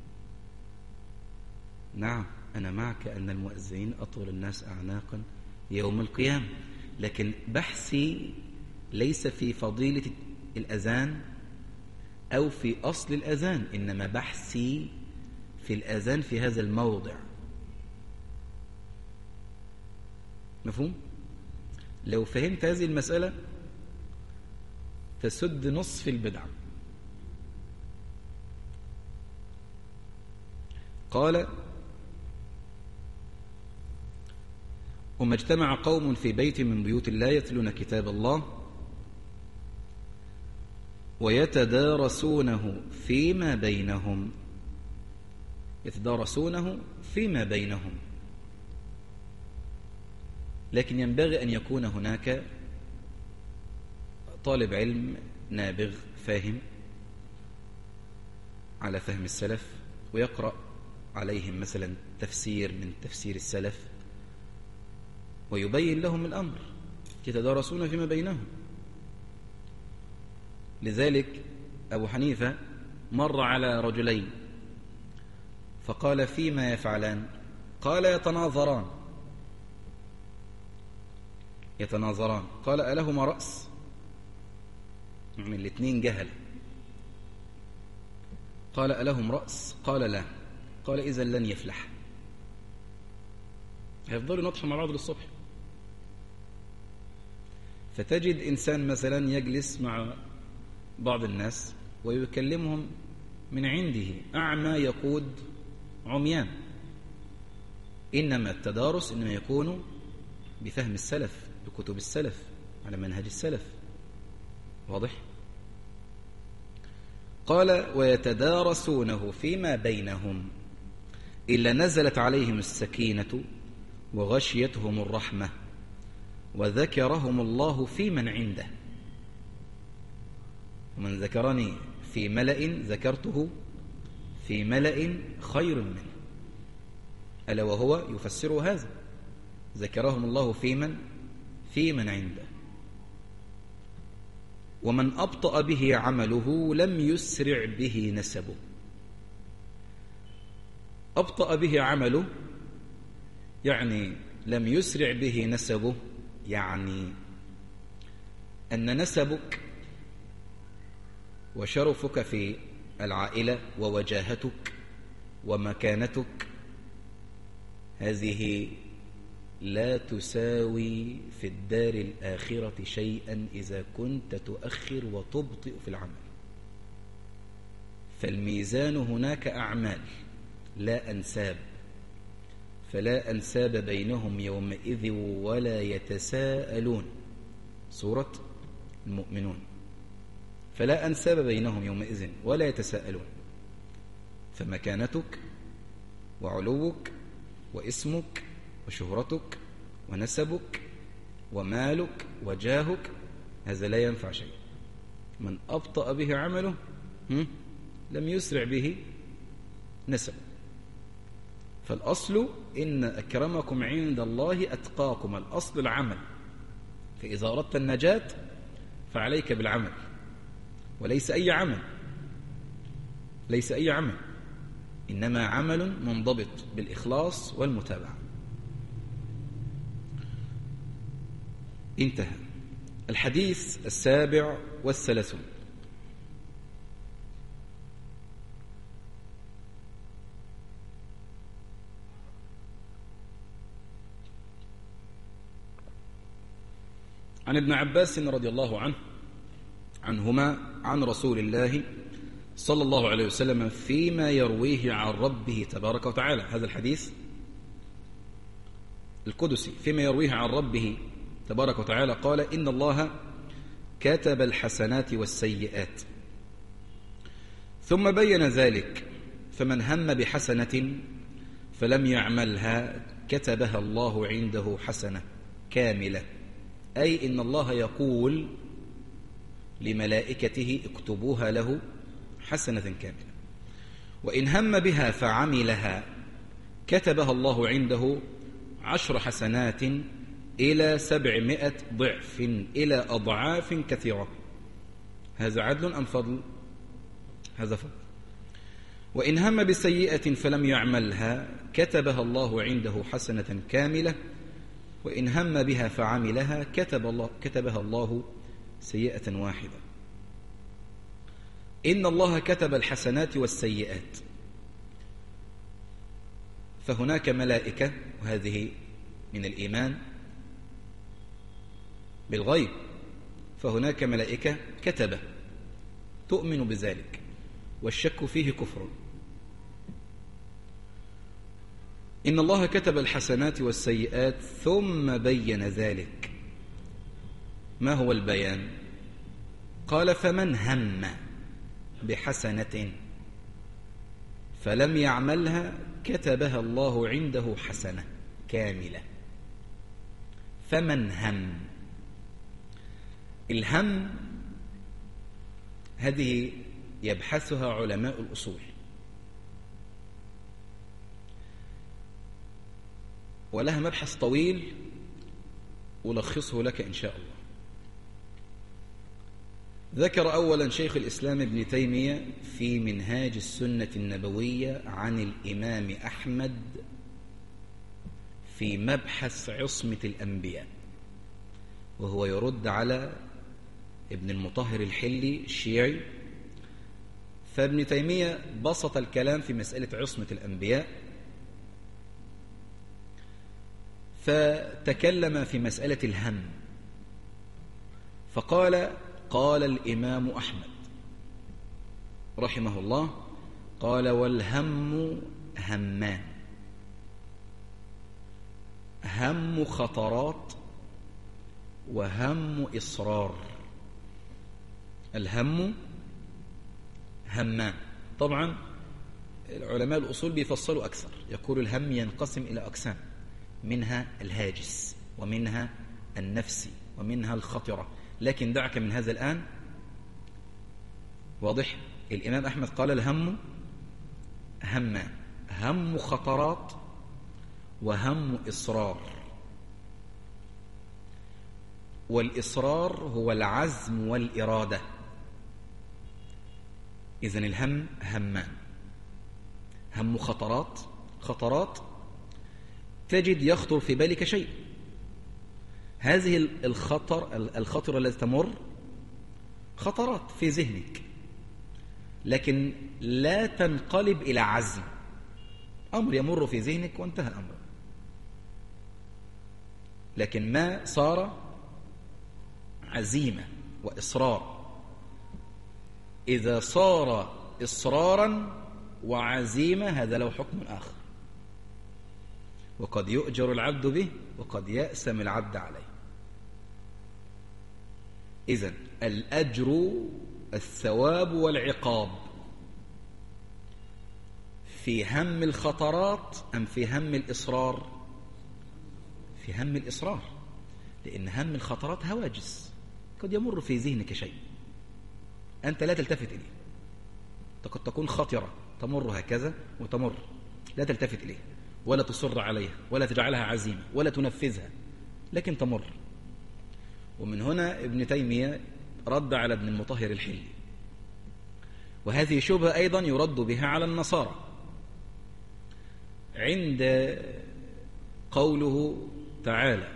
نعم أنا معك أن المؤذنين أطول الناس أعناقا يوم القيامة، لكن بحثي ليس في فضيلة الأذان أو في أصل الأذان، إنما بحثي في الأذان في هذا الموضع. مفهوم؟ لو فهمت هذه المسألة تسد نصف البدعة. قال وما اجتمع قوم في بيت من بيوت الله يتلون كتاب الله ويتدارسونه فيما بينهم. يتدارسونه فيما بينهم، لكن ينبغي أن يكون هناك طالب علم نابغ فاهم على فهم السلف، ويقرأ عليهم مثلا تفسير من تفسير السلف ويبين لهم الأمر. يتدارسون فيما بينهم. لذلك أبو حنيفة مر على رجلين فقال فيما يفعلان؟ قال يتناظران. قال ألهما رأس؟ يعني الاثنين جهل. قال ألهم رأس؟ قال لا. قال إذن لن يفلح. هيفضلوا ينطحوا مع بعض للصبح. فتجد إنسان مثلا يجلس مع بعض الناس ويكلمهم من عنده أعمى يقود عميان. إنما التدارس إنما يكون بفهم السلف، بكتب السلف، على منهج السلف. واضح؟ قال ويتدارسونه فيما بينهم إلا نزلت عليهم السكينة وغشيتهم الرحمة وذكرهم الله في من عنده. ومن ذكرني في ملأ ذكرته في ملأ خير منه. ألا وهو يفسر هذا، ذكرهم الله في من عنده. ومن أبطأ به عمله لم يسرع به نسبه. أبطأ به عمله يعني لم يسرع به نسبه، يعني أن نسبك وشرفك في العائلة ووجاهتك ومكانتك هذه لا تساوي في الدار الآخرة شيئا إذا كنت تؤخر وتبطئ في العمل. فالميزان هناك أعمال لا أنساب. فلا أنساب بينهم يومئذ ولا يتساءلون، سورة المؤمنون. فلا أنساب بينهم يومئذ ولا يتساءلون، فمكانتك وعلوك واسمك وشهرتك ونسبك ومالك وجاهك هذا لا ينفع شيء. من أبطأ به عمله لم يسرع به نسب. فالأصل إن أكرمكم عند الله أتقاكم، الأصل العمل. فإذا أردت النجاة فعليك بالعمل، وليس أي عمل، ليس أي عمل، إنما عمل منضبط بالإخلاص والمتابعة. انتهى. الحديث 37. عن ابن عباس رضي الله عنهما عن رسول الله صلى الله عليه وسلم فيما يرويه عن ربه تبارك وتعالى. هذا الحديث القدسي فيما يرويه عن ربه تبارك وتعالى قال: إن الله كتب الحسنات والسيئات ثم بين ذلك، فمن هم بحسنة فلم يعملها كتبها الله عنده حسنة كاملة. أي إن الله يقول لملائكته اكتبوها له حسنة كاملة، وإن هم بها فعملها كتبها الله عنده 10 حسنات إلى 700 ضعف، إلى أضعاف كثيرة. هذا عدل أم فضل؟ هذا فضل. وإن هم بسيئة فلم يعملها كتبها الله عنده حسنة كاملة، وإن هم بها فعملها كتبها الله سيئة واحدة. إن الله كتب الحسنات والسيئات، فهناك ملائكة، وهذه من الإيمان بالغيب، فهناك ملائكة كتبه تؤمن بذلك، والشك فيه كفر. إن الله كتب الحسنات والسيئات ثم بين ذلك. ما هو البيان؟ قال: فمن هم بحسنة فلم يعملها كتبها الله عنده حسنة كاملة. فمن هم، الهم هذه يبحثها علماء الأصول، ولها مبحث طويل ألخصه لك إن شاء الله. ذكر أولا شيخ الإسلام ابن تيمية في منهاج السنة النبوية عن الإمام أحمد في مبحث عصمة الأنبياء، وهو يرد على ابن المطهر الحلي الشيعي. فابن تيمية بسط الكلام في مسألة عصمة الأنبياء، فتكلم في مسألة الهم، فقال: قال الإمام أحمد رحمه الله، قال: والهم همان، هم خطرات وهم إصرار. الهم همان. طبعا العلماء الأصول بيفصلوا أكثر، يقول الهم ينقسم إلى أقسام، منها الهاجس ومنها النفسي ومنها الخطرة، لكن دعك من هذا الآن. واضح؟ الإمام أحمد قال الهم همان، هم خطرات وهم إصرار. والإصرار هو العزم والإرادة. إذن الهم همان. هم خطرات تجد يخطر في بالك شيء، هذه الخطر التي تمر خطرات في ذهنك، لكن لا تنقلب إلى عزم. أمر يمر في ذهنك وانتهى الأمر، لكن ما صار عزيمة وإصرار. إذا صار إصرارا وعزيمة هذا له حكم آخر. وقد يؤجر العبد به وقد يأسم العبد عليه. إذن الأجر الثواب والعقاب في هم الخطرات أم في هم الإصرار؟ في هم الإصرار، لأن هم الخطرات هواجس، قد يمر في ذهنك شيء أنت لا تلتفت إليه، قد تكون خطرة تمر هكذا وتمر لا تلتفت إليه ولا تصر عليها ولا تجعلها عزيمة ولا تنفذها، لكن تمر. ومن هنا ابن تيمية رد على ابن المطهر الحلي، وهذه شبهة أيضا يرد بها على النصارى عند قوله تعالى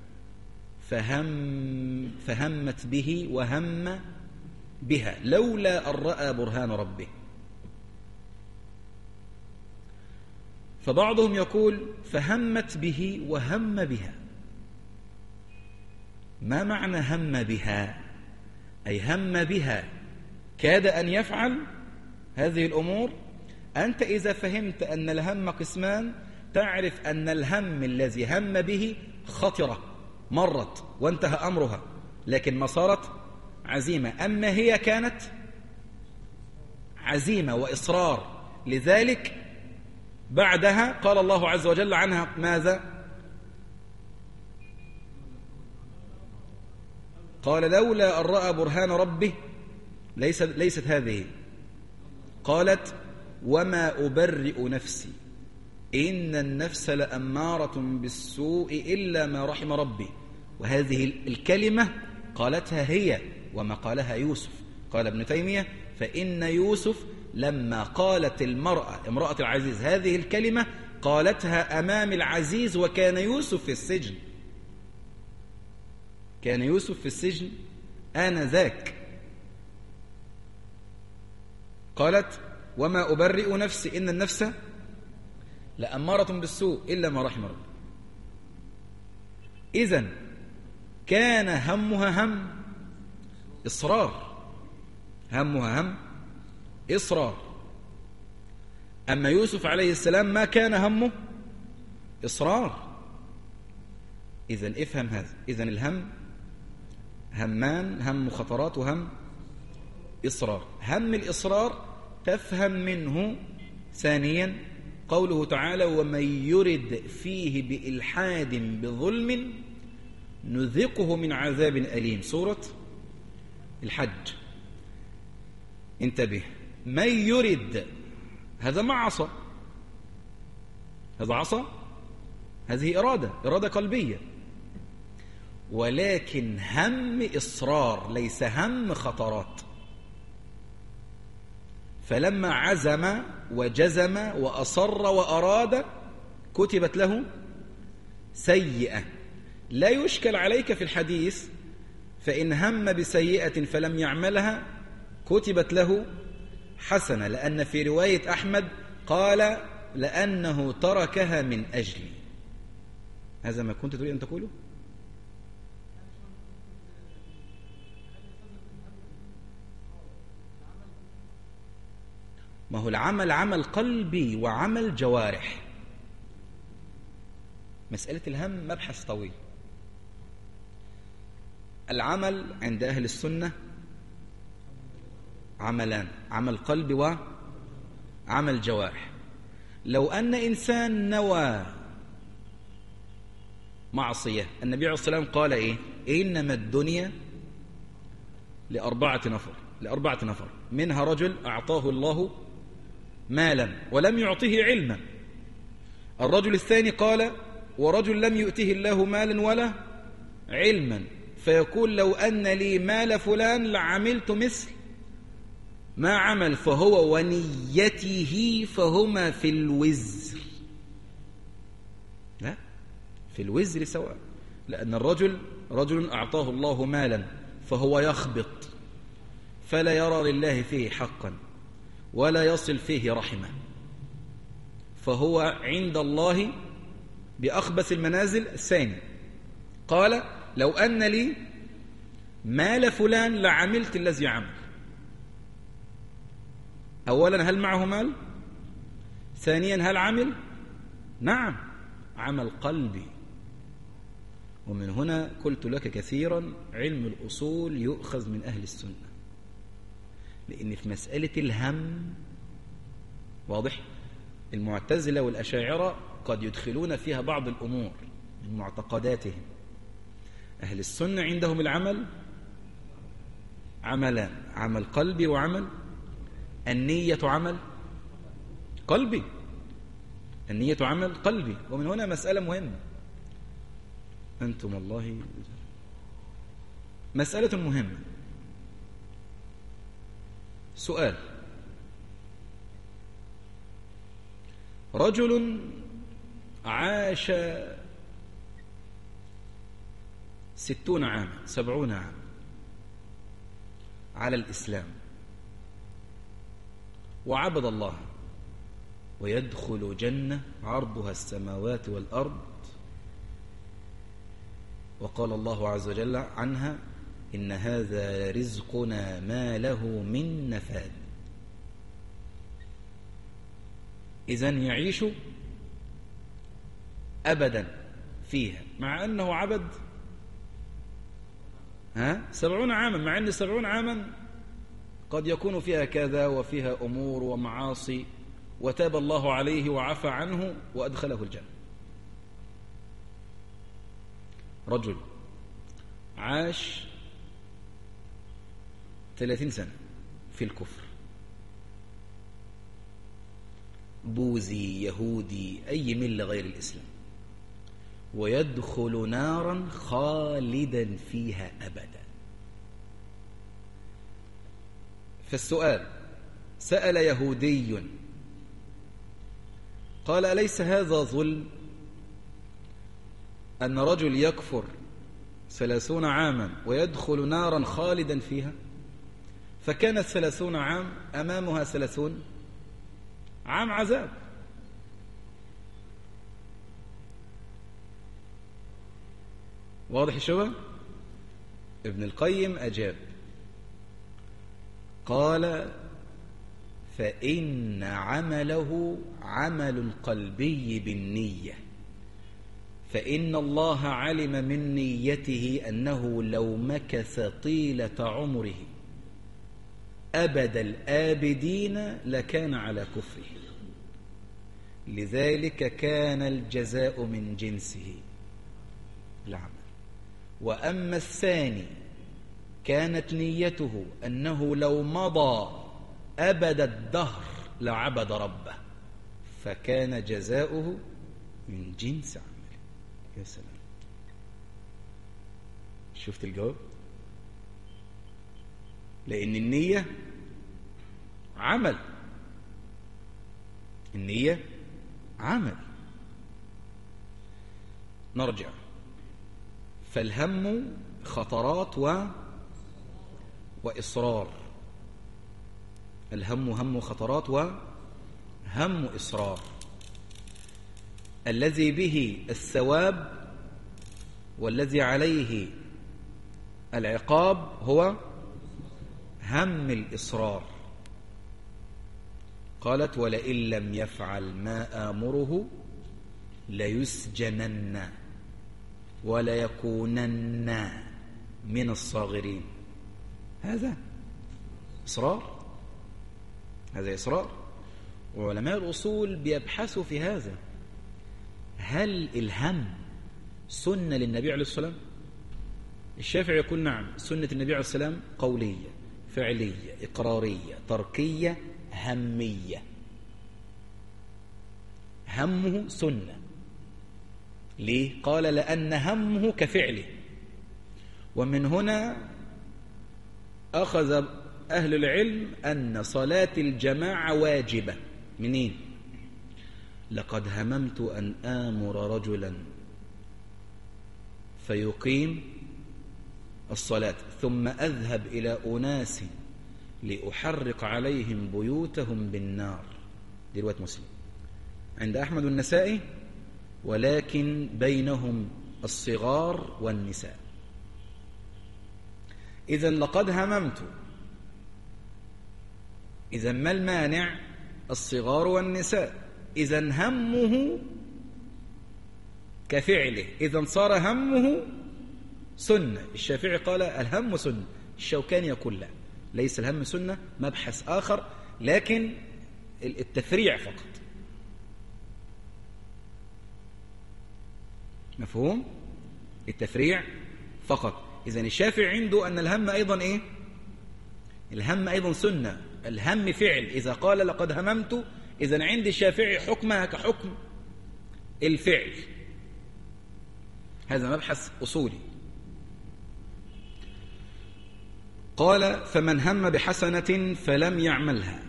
فهمت به وهم بها لولا أن رأى برهان ربه. فبعضهم يقول فهمت به وهم بها، ما معنى هم بها؟ أي هم بها كاد أن يفعل هذه الأمور. أنت إذا فهمت أن الهم قسمان تعرف أن الهم الذي هم به خطرة مرت وانتهى أمرها، لكن ما صارت عزيمة، أما هي كانت عزيمة وإصرار. لذلك بعدها قال الله عز وجل عنها ماذا؟ قال لولا أن رأى برهان ربه. ليست هذه، قالت وما أبرئ نفسي إن النفس لأمارة بالسوء إلا ما رحم ربي. وهذه الكلمة قالتها هي وما قالها يوسف. قال ابن تيمية فإن يوسف لما قالت امرأة العزيز هذه الكلمة قالتها أمام العزيز وكان يوسف في السجن، كان يوسف في السجن آنذاك. قالت وما أبرئ نفسي إن النفس لأمارة بالسوء إلا ما رحم ربي. إذن كان همها هم إصرار، همها هم إصرار. أما يوسف عليه السلام ما كان همه إصرار. إذن افهم هذا. إذن الهم همان، هم خطرات وهم إصرار. هم الإصرار تفهم منه ثانيا قوله تعالى ومن يرد فيه بإلحاد بظلم نذقه من عذاب أليم، سورة الحج. انتبه، من يرد هذا مع عصا، هذا عصا، هذه إرادة قلبية، ولكن هم إصرار ليس هم خطرات. فلما عزم وجزم وأصر وأراد كتبت له سيئة. لا يشكل عليك في الحديث فإن هم بسيئة فلم يعملها كتبت له حسنة، لأن في رواية أحمد قال لأنه تركها من أجلي. هذا ما كنت تريد أن تقوله؟ ما هو العمل عمل قلبي وعمل جوارح. مسألة الهم مبحث طويل. العمل عند أهل السنة عملان، عمل قلبي وعمل جوارح. لو أن إنسان نوى معصية، النبي عليه الصلاة والسلام قال إيه؟ إنما الدنيا لأربعة نفر منها رجل أعطاه الله مالا ولم يعطه علما. الرجل الثاني قال ورجل لم يؤته الله مالا ولا علما، فيقول لو أن لي مال فلان لعملت مثل ما عمل، فهو ونيته فهما في الوزر. لا، في الوزر سواء، لأن رجل أعطاه الله مالا فهو يخبط فلا يرى لله فيه حقا ولا يصل فيه رحمة، فهو عند الله بأخبث المنازل. الثاني قال لو أن لي مال فلان لعملت الذي عمل. أولا هل معه مال؟ ثانيا هل عمل؟ نعم عمل قلبي. ومن هنا قلت لك كثيرا علم الأصول يؤخذ من أهل السنة، لأن في مسألة الهم واضح المعتزلة والأشاعرة قد يدخلون فيها بعض الأمور من معتقداتهم. أهل السنة عندهم العمل عملان، عمل قلبي وعمل النية عمل قلبي، النية عمل قلبي. ومن هنا مسألة مهمة، أنتم والله مسألة مهمة. سؤال: رجل عاش 60 عاما 70 عاما على الإسلام وعبد الله، ويدخل جنة عرضها السماوات والأرض، وقال الله عز وجل عنها: إن هذا رزقنا ما له من نفاد. إذن يعيش أبدا فيها، مع أنه عبد 70 عاما، مع أن 70 عاما قد يكون فيها كذا وفيها أمور ومعاصي، وتاب الله عليه وعفى عنه وأدخله الجنة. رجل عاش 30 سنة في الكفر، بوذي يهودي أي ملة غير الإسلام، ويدخل نارا خالدا فيها أبدا. فالسؤال: سأل يهودي قال: أليس هذا ظلم أن رجل يكفر 30 عاما ويدخل نارا خالدا فيها؟ فكانت 30 عام أمامها 30 عام عذاب. واضح الشبه؟ ابن القيم أجاب قال: فإن عمله عمل القلبي بالنية، فإن الله علم من نيته أنه لو مكث طيلة عمره أبد الآبدين لكان على كفره، لذلك كان الجزاء من جنسه العمل. وأما الثاني كانت نيته أنه لو مضى أبد الدهر لعبد ربه، فكان جزاؤه من جنس عمله. يا سلام، شفت الجواب؟ لأن النية عمل، النية عمل. نرجع. فالهم خطرات وإصرار. الهم هم خطرات وهم إصرار. الذي به الثواب والذي عليه العقاب هو هم الإصرار. قالت: ولئن لم يفعل ما آمره ليسجنن وليكونن من الصاغرين. هذا إصرار، هذا إصرار. وعلماء الأصول بيبحثوا في هذا: هل الهم سنة للنبي عليه الصلاة والسلام؟ الشافعي يقول: نعم، سنة النبي عليه الصلاة والسلام قولية فعلية إقرارية تركية همية. همه سنة. ليه؟ قال: لأن همه كفعله. ومن هنا أخذ أهل العلم أن صلاة الجماعة واجبة. منين؟ لقد هممت أن آمر رجلا فيقيم الصلاة ثم أذهب إلى أناس لأحرق عليهم بيوتهم بالنار. دي رواية مسلم عند أحمد والنسائي، ولكن بينهم الصغار والنساء. إذن لقد هممت، إذن ما المانع؟ الصغار والنساء. إذن همه كفعله، إذن صار همه سنة. الشافعي قال الهم سنة، الشوكاني يقول لا، ليس الهم سنة، مبحث آخر، لكن التفريع فقط. مفهوم؟ التفريع فقط. إذن الشافعي عنده أن الهم أيضا إيه؟ الهم أيضا سنة، الهم فعل. إذا قال لقد هممت، إذن عند الشافعي حكمها كحكم الفعل. هذا مبحث أصولي. قال فمن هم بحسنة فلم يعملها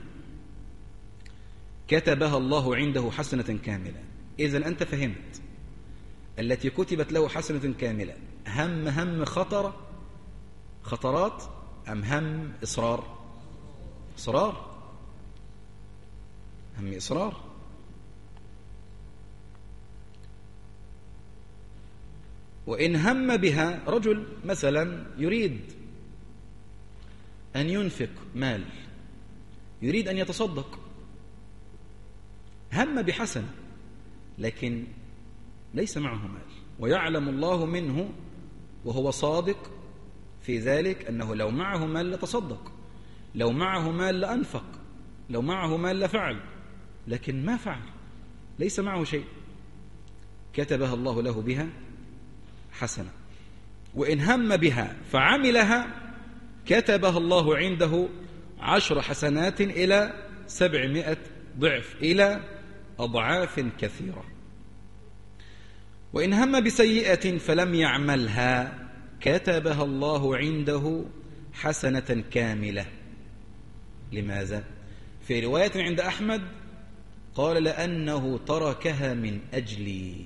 كتبها الله عنده حسنة كاملة. إذن أنت فهمت التي كتبت له حسنة كاملة هم خطرات أم هم إصرار؟ إصرار، هم إصرار. وإن هم بها رجل مثلا يريد أن ينفق مال، يريد أن يتصدق، هم بحسنة لكن ليس معه مال، ويعلم الله منه وهو صادق في ذلك أنه لو معه مال لتصدق، لو معه مال لأنفق، لو معه مال لفعل، لكن ما فعل، ليس معه شيء، كتبها الله له بها حسنة. وإن هم بها فعملها كتبها الله عنده 10 حسنات إلى 700 ضعف، إلى أضعاف كثيرة. وإن هم بسيئة فلم يعملها كتبها الله عنده حسنة كاملة. لماذا؟ في رواية عند أحمد قال لأنه تركها من أجلي.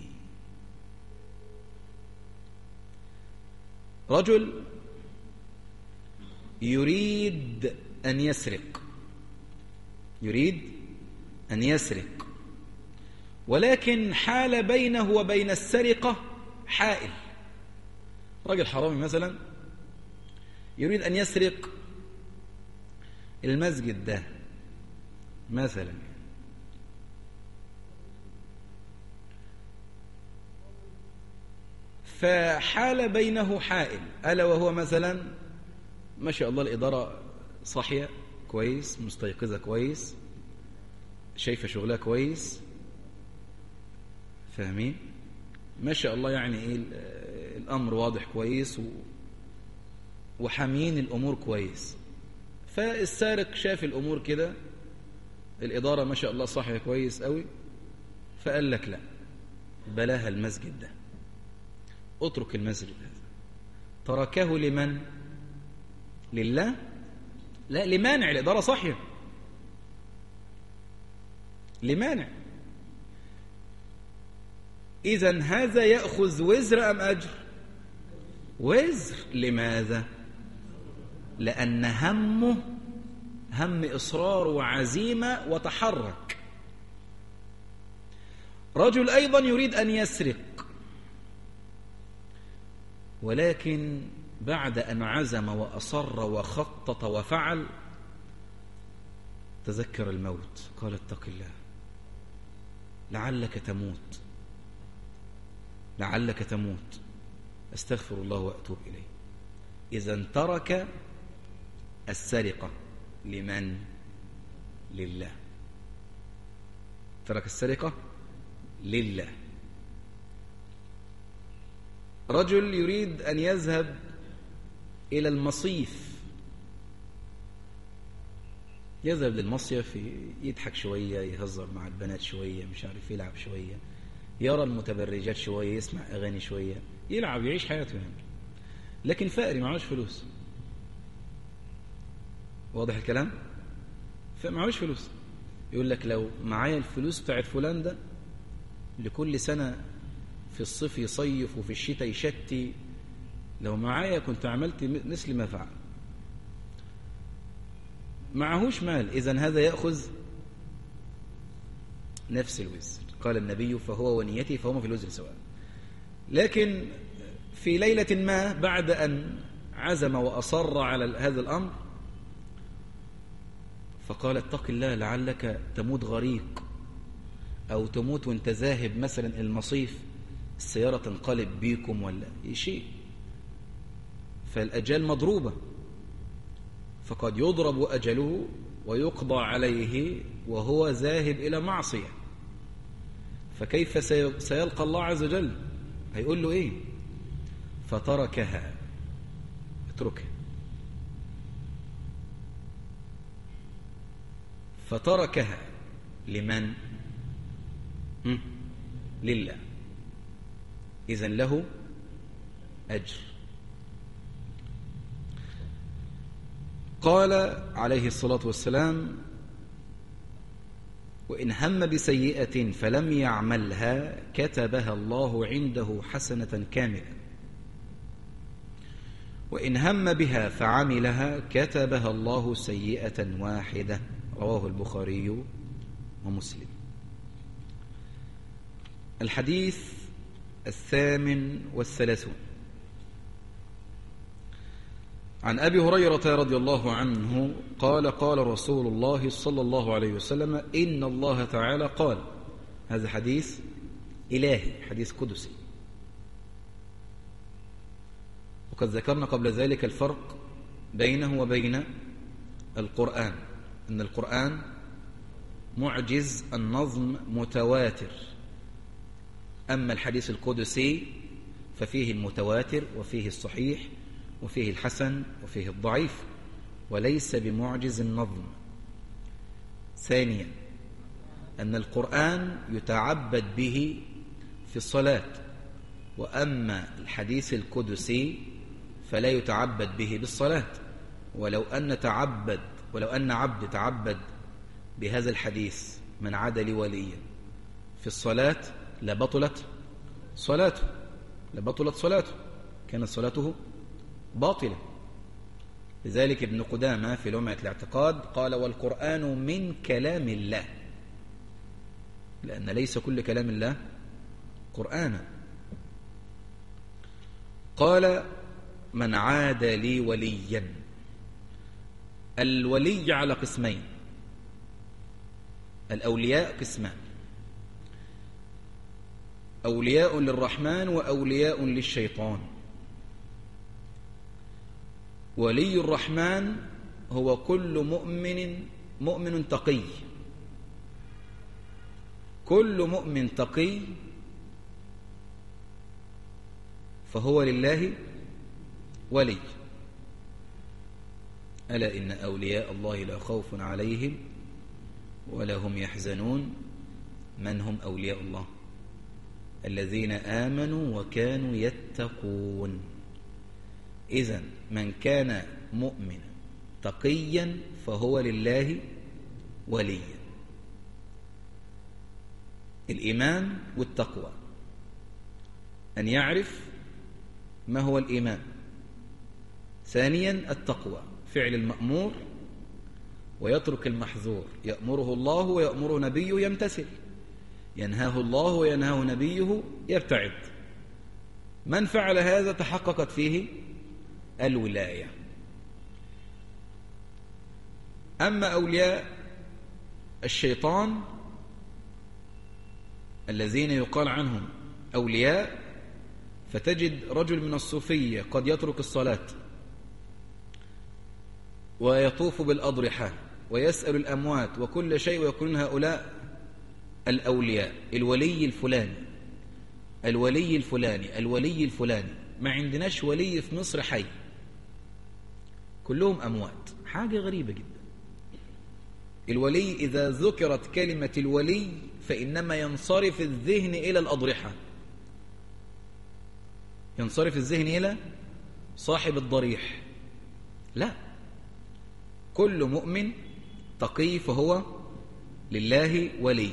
رجل يريد أن يسرق، ولكن حال بينه وبين السرقة حائل. رجل حرامي مثلا يريد أن يسرق المسجد ده مثلا، فحال بينه حائل، ألا وهو مثلا ما شاء الله الإدارة صاحية كويس، مستيقظة كويس، شايفة شغلها كويس، فاهمين؟ ما شاء الله يعني إيه الأمر واضح كويس وحامين الأمور كويس. فالسارق شاف الأمور كده، الإدارة ما شاء الله صاحية كويس قوي، فقال لك لا بلاها المسجد ده، اترك المسجد هذا. تركه لمن؟ لله؟ لا، لمانع، الإدارة صاحية، لمانع. إذن هذا يأخذ وزر أم أجر؟ وزر. لماذا؟ لأن همه هم إصرار وعزيمة وتحرك. رجل أيضا يريد أن يسرق، ولكن بعد أن عزم وأصر وخطط وفعل تذكر الموت، قال اتق الله لعلك تموت، استغفر الله وأتوب إليه. إذن ترك السرقة لمن؟ لله. ترك السرقة لله. رجل يريد أن يذهب إلى المصيف، يذهب للمصيف يضحك شوية، يهزر مع البنات شوية، مش عارف، يلعب شوية، يرى المتبرجات شوية، يسمع أغاني شوية، يلعب، يعيش حياته يعني. لكن فقري، معهوش فلوس. واضح الكلام؟ فمعهوش فلوس. يقول لك لو معايا الفلوس بتاعت فلان ده لكل سنة في الصيف يصيف وفي الشتاء يشتي، لو معايا كنت عملت مثل ما فعل. معهوش مال، إذن هذا يأخذ نفس الوزر. قال النبي فهو ونيته فهما في الوزر سواء. لكن في ليلة ما بعد أن عزم وأصر على هذا الأمر فقال اتق الله لعلك تموت غريق، أو تموت وانت ذاهب مثلا المصيف السيارة تنقلب بيكم ولا شيء، فالأجال مضروبة، فقد يضرب أجله ويقضى عليه وهو ذاهب إلى معصية، فكيف سيلقى الله عز وجل؟ هيقول له إيه؟ فتركها، اتركها، فتركها لمن؟ لله، إذن له أجر. قال عليه الصلاة والسلام: وإن هم بسيئة فلم يعملها كتبها الله عنده حسنة كاملة، وإن هم بها فعملها كتبها الله سيئة واحدة. رواه البخاري ومسلم. الحديث 38 عن أبي هريرة رضي الله عنه قال: قال رسول الله صلى الله عليه وسلم: إن الله تعالى قال. هذا حديث إلهي، حديث قدسي. وقد ذكرنا قبل ذلك الفرق بينه وبين القرآن، أن القرآن معجز النظم متواتر، أما الحديث القدسي ففيه المتواتر وفيه الصحيح وفيه الحسن وفيه الضعيف، وليس بمعجز النظم. ثانيا أن القرآن يتعبد به في الصلاة، وأما الحديث القدسي فلا يتعبد به بالصلاة. ولو أن عبد تعبد بهذا الحديث: من عاد لي وليا في الصلاة لبطلت صلاته، كانت صلاته باطلة. لذلك ابن قدامة في لمعة الاعتقاد قال: والقرآن من كلام الله، لأن ليس كل كلام الله قرآنا. قال: من عاد لي وليا. الولي على قسمين، الأولياء قسمان: أولياء للرحمن وأولياء للشيطان. ولي الرحمن هو كل مؤمن تقي، كل مؤمن تقي فهو لله ولي. ألا إن أولياء الله لا خوف عليهم ولا هم يحزنون. من هم أولياء الله؟ الذين آمنوا وكانوا يتقون. إذن من كان مؤمنا تقيا فهو لله وليا. الإيمان والتقوى، أن يعرف ما هو الإيمان. ثانيا التقوى، فعل المأمور ويترك المحظور، يأمره الله ويأمره نبيه يمتثل، ينهاه الله وينهاه نبيه يبتعد. من فعل هذا تحققت فيه الولاية. أما أولياء الشيطان الذين يقال عنهم أولياء، فتجد رجل من الصوفية قد يترك الصلاة ويطوف بالأضرحة ويسأل الأموات وكل شيء، ويقولون هؤلاء الأولياء، الولي الفلاني الولي الفلاني الولي الفلاني. ما عندناش ولي في مصر حي، كلهم أموات. حاجة غريبة جدا. الولي إذا ذكرت كلمة الولي فإنما ينصرف الذهن إلى الأضرحة، ينصرف الذهن إلى صاحب الضريح. لا، كل مؤمن تقي فهو لله ولي.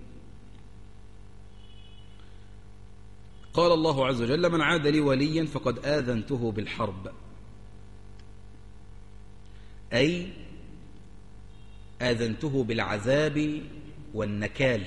قال الله عز وجل: من عاد لي وليا فقد آذنته بالحرب، أي آذنته بالعذاب والنكال.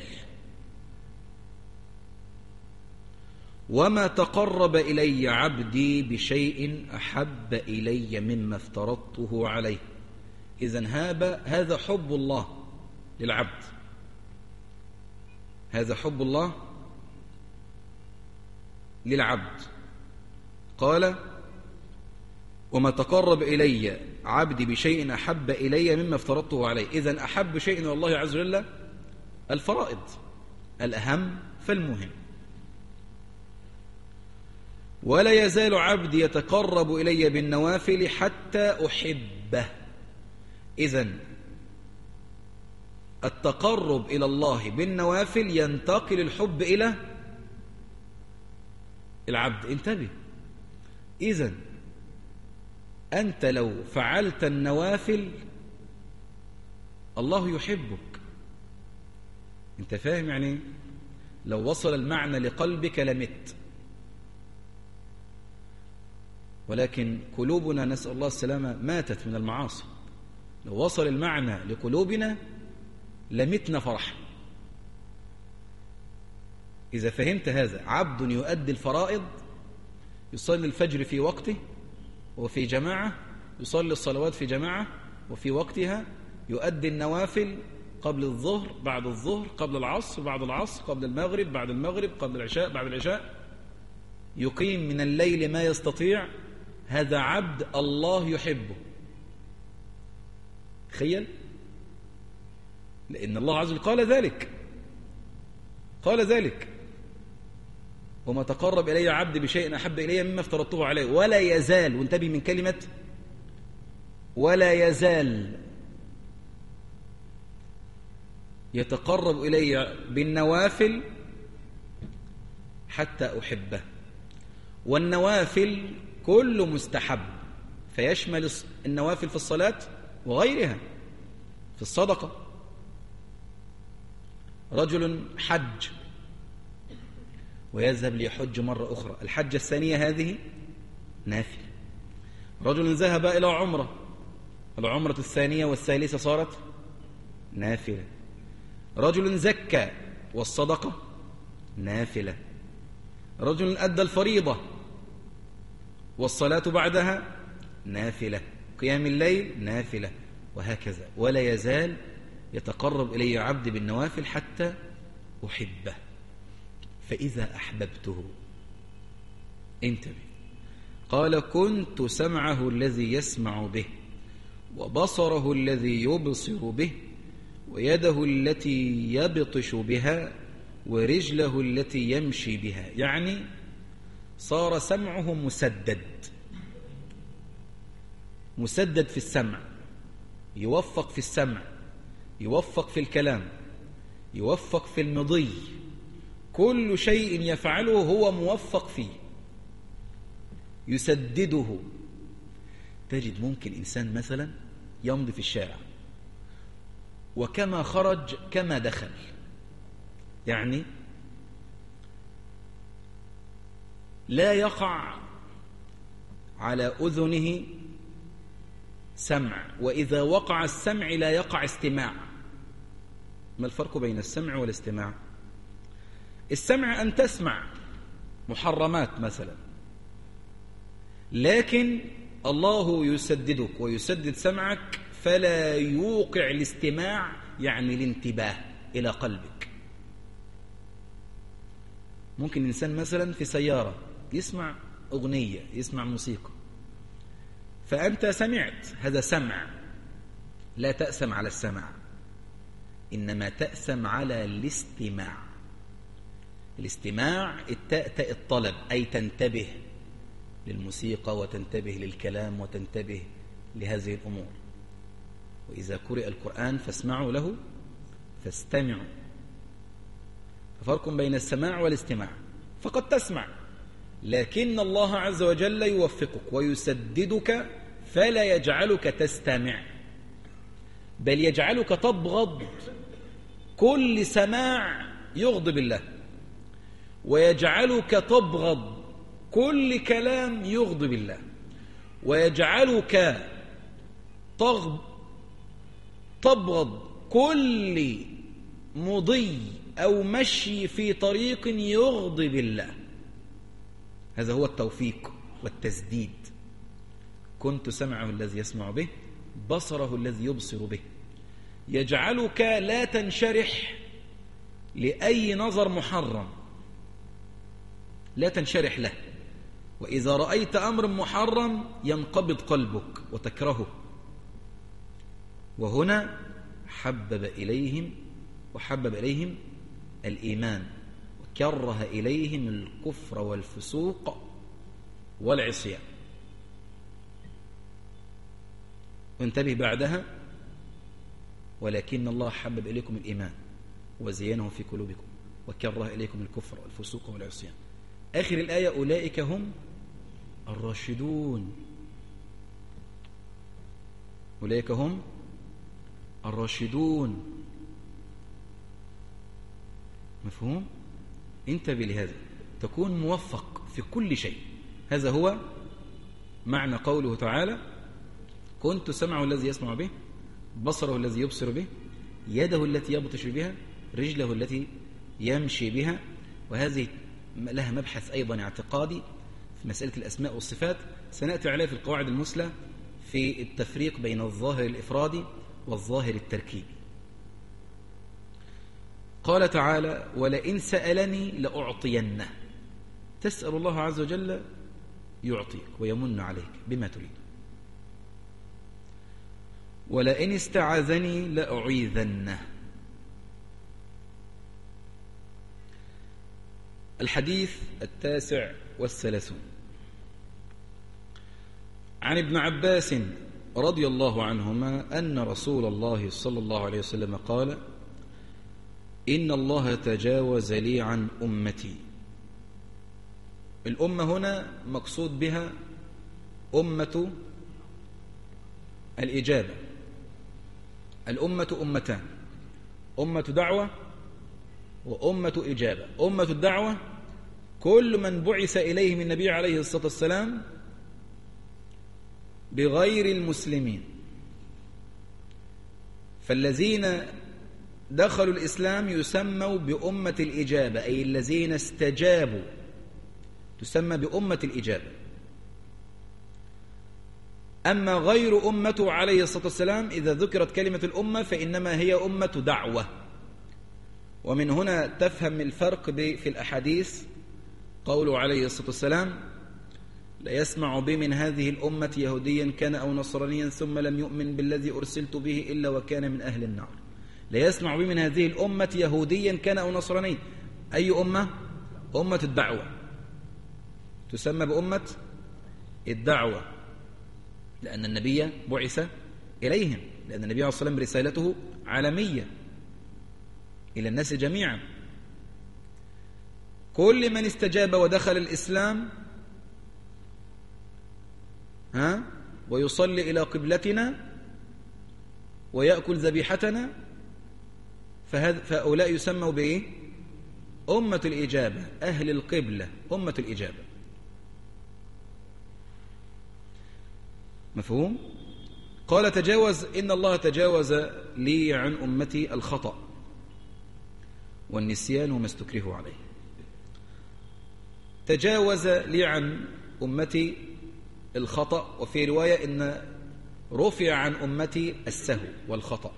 وما تقرب إلي عبدي بشيء أحب إلي مما افترضته عليه. إذن هذا حب الله للعبد، هذا حب الله للعبد. قال وما تقرب إلي عبدي بشيء أحب إلي مما افترضته عليه. إذن أحب شيء إلى الله عز وجل الفرائض، الأهم فالمهم. ولا يزال عبدي يتقرب إلي بالنوافل حتى أحبه. إذن التقرب إلى الله بالنوافل ينتقل الحب إلى العبد. انتبه، إذن أنت لو فعلت النوافل الله يحبك. أنت فاهم يعني؟ لو وصل المعنى لقلبك لمت. ولكن قلوبنا نسأل الله السلامة ماتت من المعاصي. لو وصل المعنى لقلوبنا لمتنا فرحا. إذا فهمت هذا، عبد يؤدي الفرائض، يصلي الفجر في وقته وفي جماعة، يصلي الصلوات في جماعة وفي وقتها، يؤدي النوافل قبل الظهر، بعد الظهر، قبل العصر، بعد العصر، قبل المغرب، بعد المغرب، قبل العشاء، بعد العشاء، يقيم من الليل ما يستطيع. هذا عبد الله يحبه. تخيل، لأن الله عز وجل قال ذلك وما تقرب إلي عبدي بشيء أحب إلي مما افترضته عليه. ولا يزال، وانتبه من كلمة ولا يزال، يتقرب إلي بالنوافل حتى أحبه. والنوافل كل مستحب، فيشمل النوافل في الصلاة وغيرها، في الصدقة. رجل حج ويذهب ليحج مرة أخرى، الحجة الثانية هذه نافلة. رجل ذهب إلى عمرة، العمرة الثانية والثالثة صارت نافلة. رجل زكى والصدقة نافلة. رجل أدى الفريضة والصلاة بعدها نافلة. قيام الليل نافلة، وهكذا. ولا يزال يتقرب إلي عبدي بالنوافل حتى أحبه. فإذا أحببته، انتبه، قال كنت سمعه الذي يسمع به، وبصره الذي يبصر به، ويده التي يبطش بها، ورجله التي يمشي بها. يعني صار سمعه مسدد في السمع، يوفق في السمع، يوفق في الكلام، يوفق في المضي. كل شيء يفعله هو موفق فيه، يسدده. تجد ممكن إنسان مثلا يمضي في الشارع وكما خرج كما دخل، يعني لا يقع على أذنه سمع، وإذا وقع السمع لا يقع استماع. ما الفرق بين السمع والاستماع؟ السمع أن تسمع محرمات مثلا، لكن الله يسددك ويسدد سمعك فلا يوقع الاستماع، يعني الانتباه إلى قلبك. ممكن إنسان مثلا في سيارة يسمع أغنية، يسمع موسيقى، فأنت سمعت، هذا سمع. لا تأسم على السمع، إنما تأسم على الاستماع. الاستماع التاء الطلب، أي تنتبه للموسيقى وتنتبه للكلام وتنتبه لهذه الأمور. وإذا قرئ القرآن فاسمعوا له فاستمعوا. ففرق بين السماع والاستماع. فقد تسمع، لكن الله عز وجل يوفقك ويسددك فلا يجعلك تستمع، بل يجعلك تبغض كل سماع يغضب الله، ويجعلك تبغض كل كلام يغضب الله، ويجعلك تبغض كل مضي أو مشي في طريق يغضب الله. هذا هو التوفيق والتسديد. كنت سمعه الذي يسمع به، بصره الذي يبصر به. يجعلك لا تنشرح لأي نظر محرم، لا تنشرح له. وإذا رأيت أمر محرم ينقبض قلبك وتكرهه. وهنا حبب إليهم الإيمان وكره إليهم الكفر والفسوق والعصيان. وانتبه بعدها: ولكن الله حبب إليكم الإيمان وزينه في قلوبكم وكره إليكم الكفر والفسوق والعصيان. آخر الآية: أولئك هم الراشدون. أولئك هم الراشدون. مفهوم؟ انتبه لهذا، تكون موفق في كل شيء. هذا هو معنى قوله تعالى: كنت سمعه الذي يسمع به، بصره الذي يبصر به، يده التي يبطش بها، رجله التي يمشي بها. وهذه لها مبحث أيضا اعتقادي في مسألة الأسماء والصفات، سنأتي عليه في القواعد المثلى في التفريق بين الظاهر الإفرادي والظاهر التركيبي. قال تعالى: ولئن سألني لأعطينه. تسأل الله عز وجل يعطيك ويمن عليك بما تريد. ولئن استعاذني لأعيذنه. الحديث 39 عن ابن عباس رضي الله عنهما أن رسول الله صلى الله عليه وسلم قال: إن الله تجاوز لي عن أمتي. الأمة هنا مقصود بها أمة الإجابة. الأمة أمتان: أمة دعوة وأمة إجابة. أمة الدعوة كل من بعث إليهم النبي عليه الصلاة والسلام بغير المسلمين. فالذين دخلوا الإسلام يسموا بأمة الإجابة، أي الذين استجابوا تسمى بأمة الإجابة. أما غير أمته عليه الصلاة والسلام إذا ذكرت كلمة الأمة فإنما هي أمة دعوة. ومن هنا تفهم الفرق في الأحاديث قوله عليه الصلاة والسلام: لا يسمع بي من هذه الأمة يهوديا كان أو نصرانيا ثم لم يؤمن بالذي أرسلت به إلا وكان من أهل النار. لا يسمع بي من هذه الأمة يهوديا كان أو نصرانيا. أي أمة؟ أمة الدعوة، تسمى بأمة الدعوة، لأن النبي بعث إليهم، لأن النبي عليه الصلاة والسلام رسالته عالمية إلى الناس جميعا. كل من استجاب ودخل الإسلام ويصلي إلى قبلتنا ويأكل ذبيحتنا فهؤلاء يسموا بإيه؟ أمة الإجابة، أهل القبلة، أمة الإجابة. مفهوم؟ قال: تجاوز، إن الله تجاوز لي عن أمتي الخطأ والنسيان وما استكرهوا عليه. تجاوز لي عن أمتي الخطأ، وفي رواية إن رفع عن أمتي السهو والخطأ.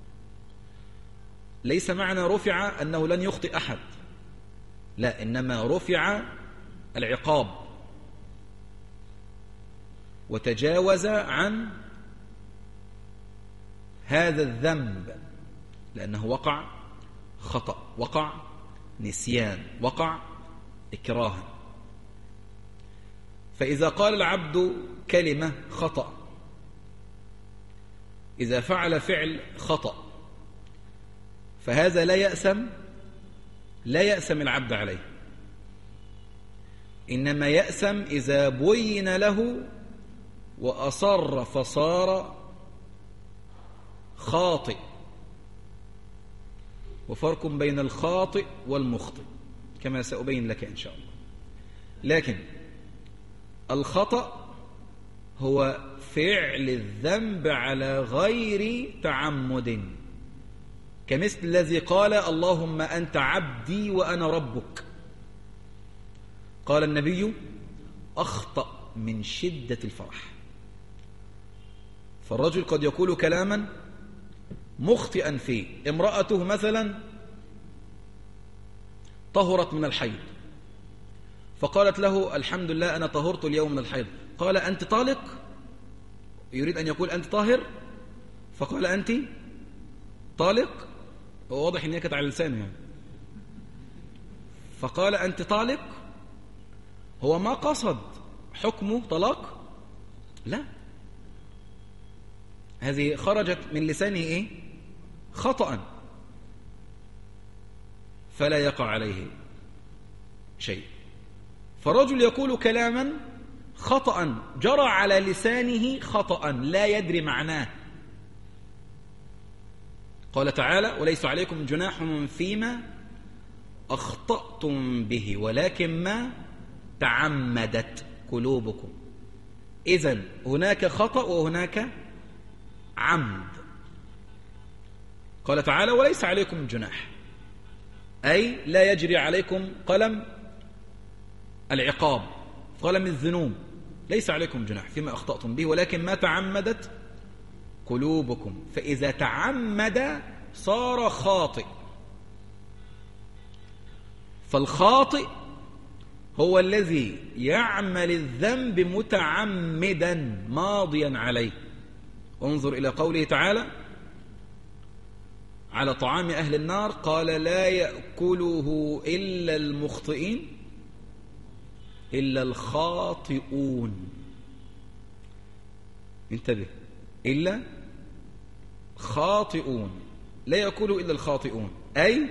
ليس معنى رفع أنه لن يخطئ أحد، لا، إنما رفع العقاب وتجاوز عن هذا الذنب، لأنه وقع خطأ، وقع نسيان، وقع إكراها. فإذا قال العبد كلمة خطأ، إذا فعل فعل خطأ، فهذا لا يأسم العبد عليه، إنما يأسم إذا بين له وأصر فصار خاطئ. وفرق بين الخاطئ والمخطئ كما سأبين لك إن شاء الله. لكن الخطأ هو فعل الذنب على غير تعمد، كمثل الذي قال: اللهم أنت عبدي وأنا ربك. قال النبي: أخطأ من شدة الفرح. فالرجل قد يقول كلاما مخطئا فيه. امرأته مثلا طهرت من الحيض، فقالت له الحمد لله أنا طهرت اليوم من الحيض. قال أنت طالق؟ يريد أن يقول أنت طاهر، فقال أنت طالق. هو واضح أن هي كانت على لسانه يعني. فقال أنت طالق. هو ما قصد حكمه طلاق، لا، هذه خرجت من لسانه إيه؟ خطأ، فلا يقع عليه شيء. فرجل يقول كلاما خطأ جرى على لسانه خطأ لا يدري معناه. قال تعالى وليس عليكم جناح فيما أخطأتم به ولكن ما تعمدت قلوبكم. إذن هناك خطأ وهناك عمد. قال تعالى وليس عليكم جناح، أي لا يجري عليكم قلم العقاب، قلم الذنوب، ليس عليكم جناح فيما أخطأتم به ولكن ما تعمدت قلوبكم. فإذا تعمد صار خاطئ. فالخاطئ هو الذي يعمل الذنب متعمدا ماضيا عليه. انظر إلى قوله تعالى على طعام أهل النار قال لا يأكله إلا المخطئين إلا الخاطئون. انتبه، إلا خاطئون، لا يأكله إلا الخاطئون. أي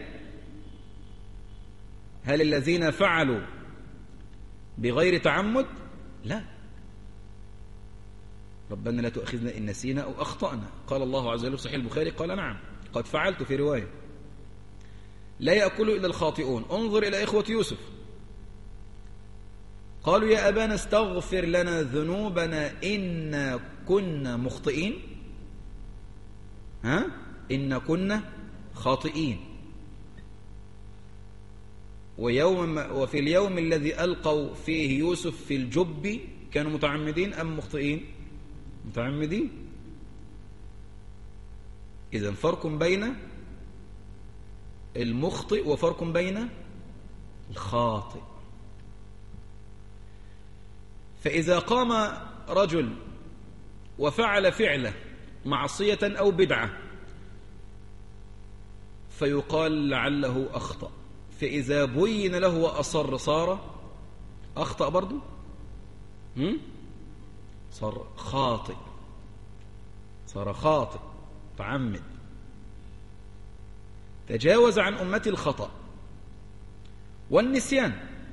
هل الذين فعلوا بغير تعمد؟ لا. ربنا لا تؤاخذنا إن نسينا أو أخطأنا. قال الله عز وجل في صحيح البخاري قال نعم قد فعلت في رواية. لا يأكله إلا الخاطئون. انظر إلى إخوة يوسف، قالوا يا أبانا استغفر لنا ذنوبنا إنا كنا مخطئين. إنا كنا خاطئين. وفي اليوم الذي ألقوا فيه يوسف في الجب كانوا متعمدين أم مخطئين؟ متعمدين. إذن فرق بين المخطئ وفرق بين الخاطئ. فإذا قام رجل وفعل فعله معصية أو بدعة فيقال لعله أخطأ، فإذا بين له وأصر صار أخطأ برضو، صار خاطئ، صار خاطئ تعمد. تجاوز عن أمتي الخطأ والنسيان.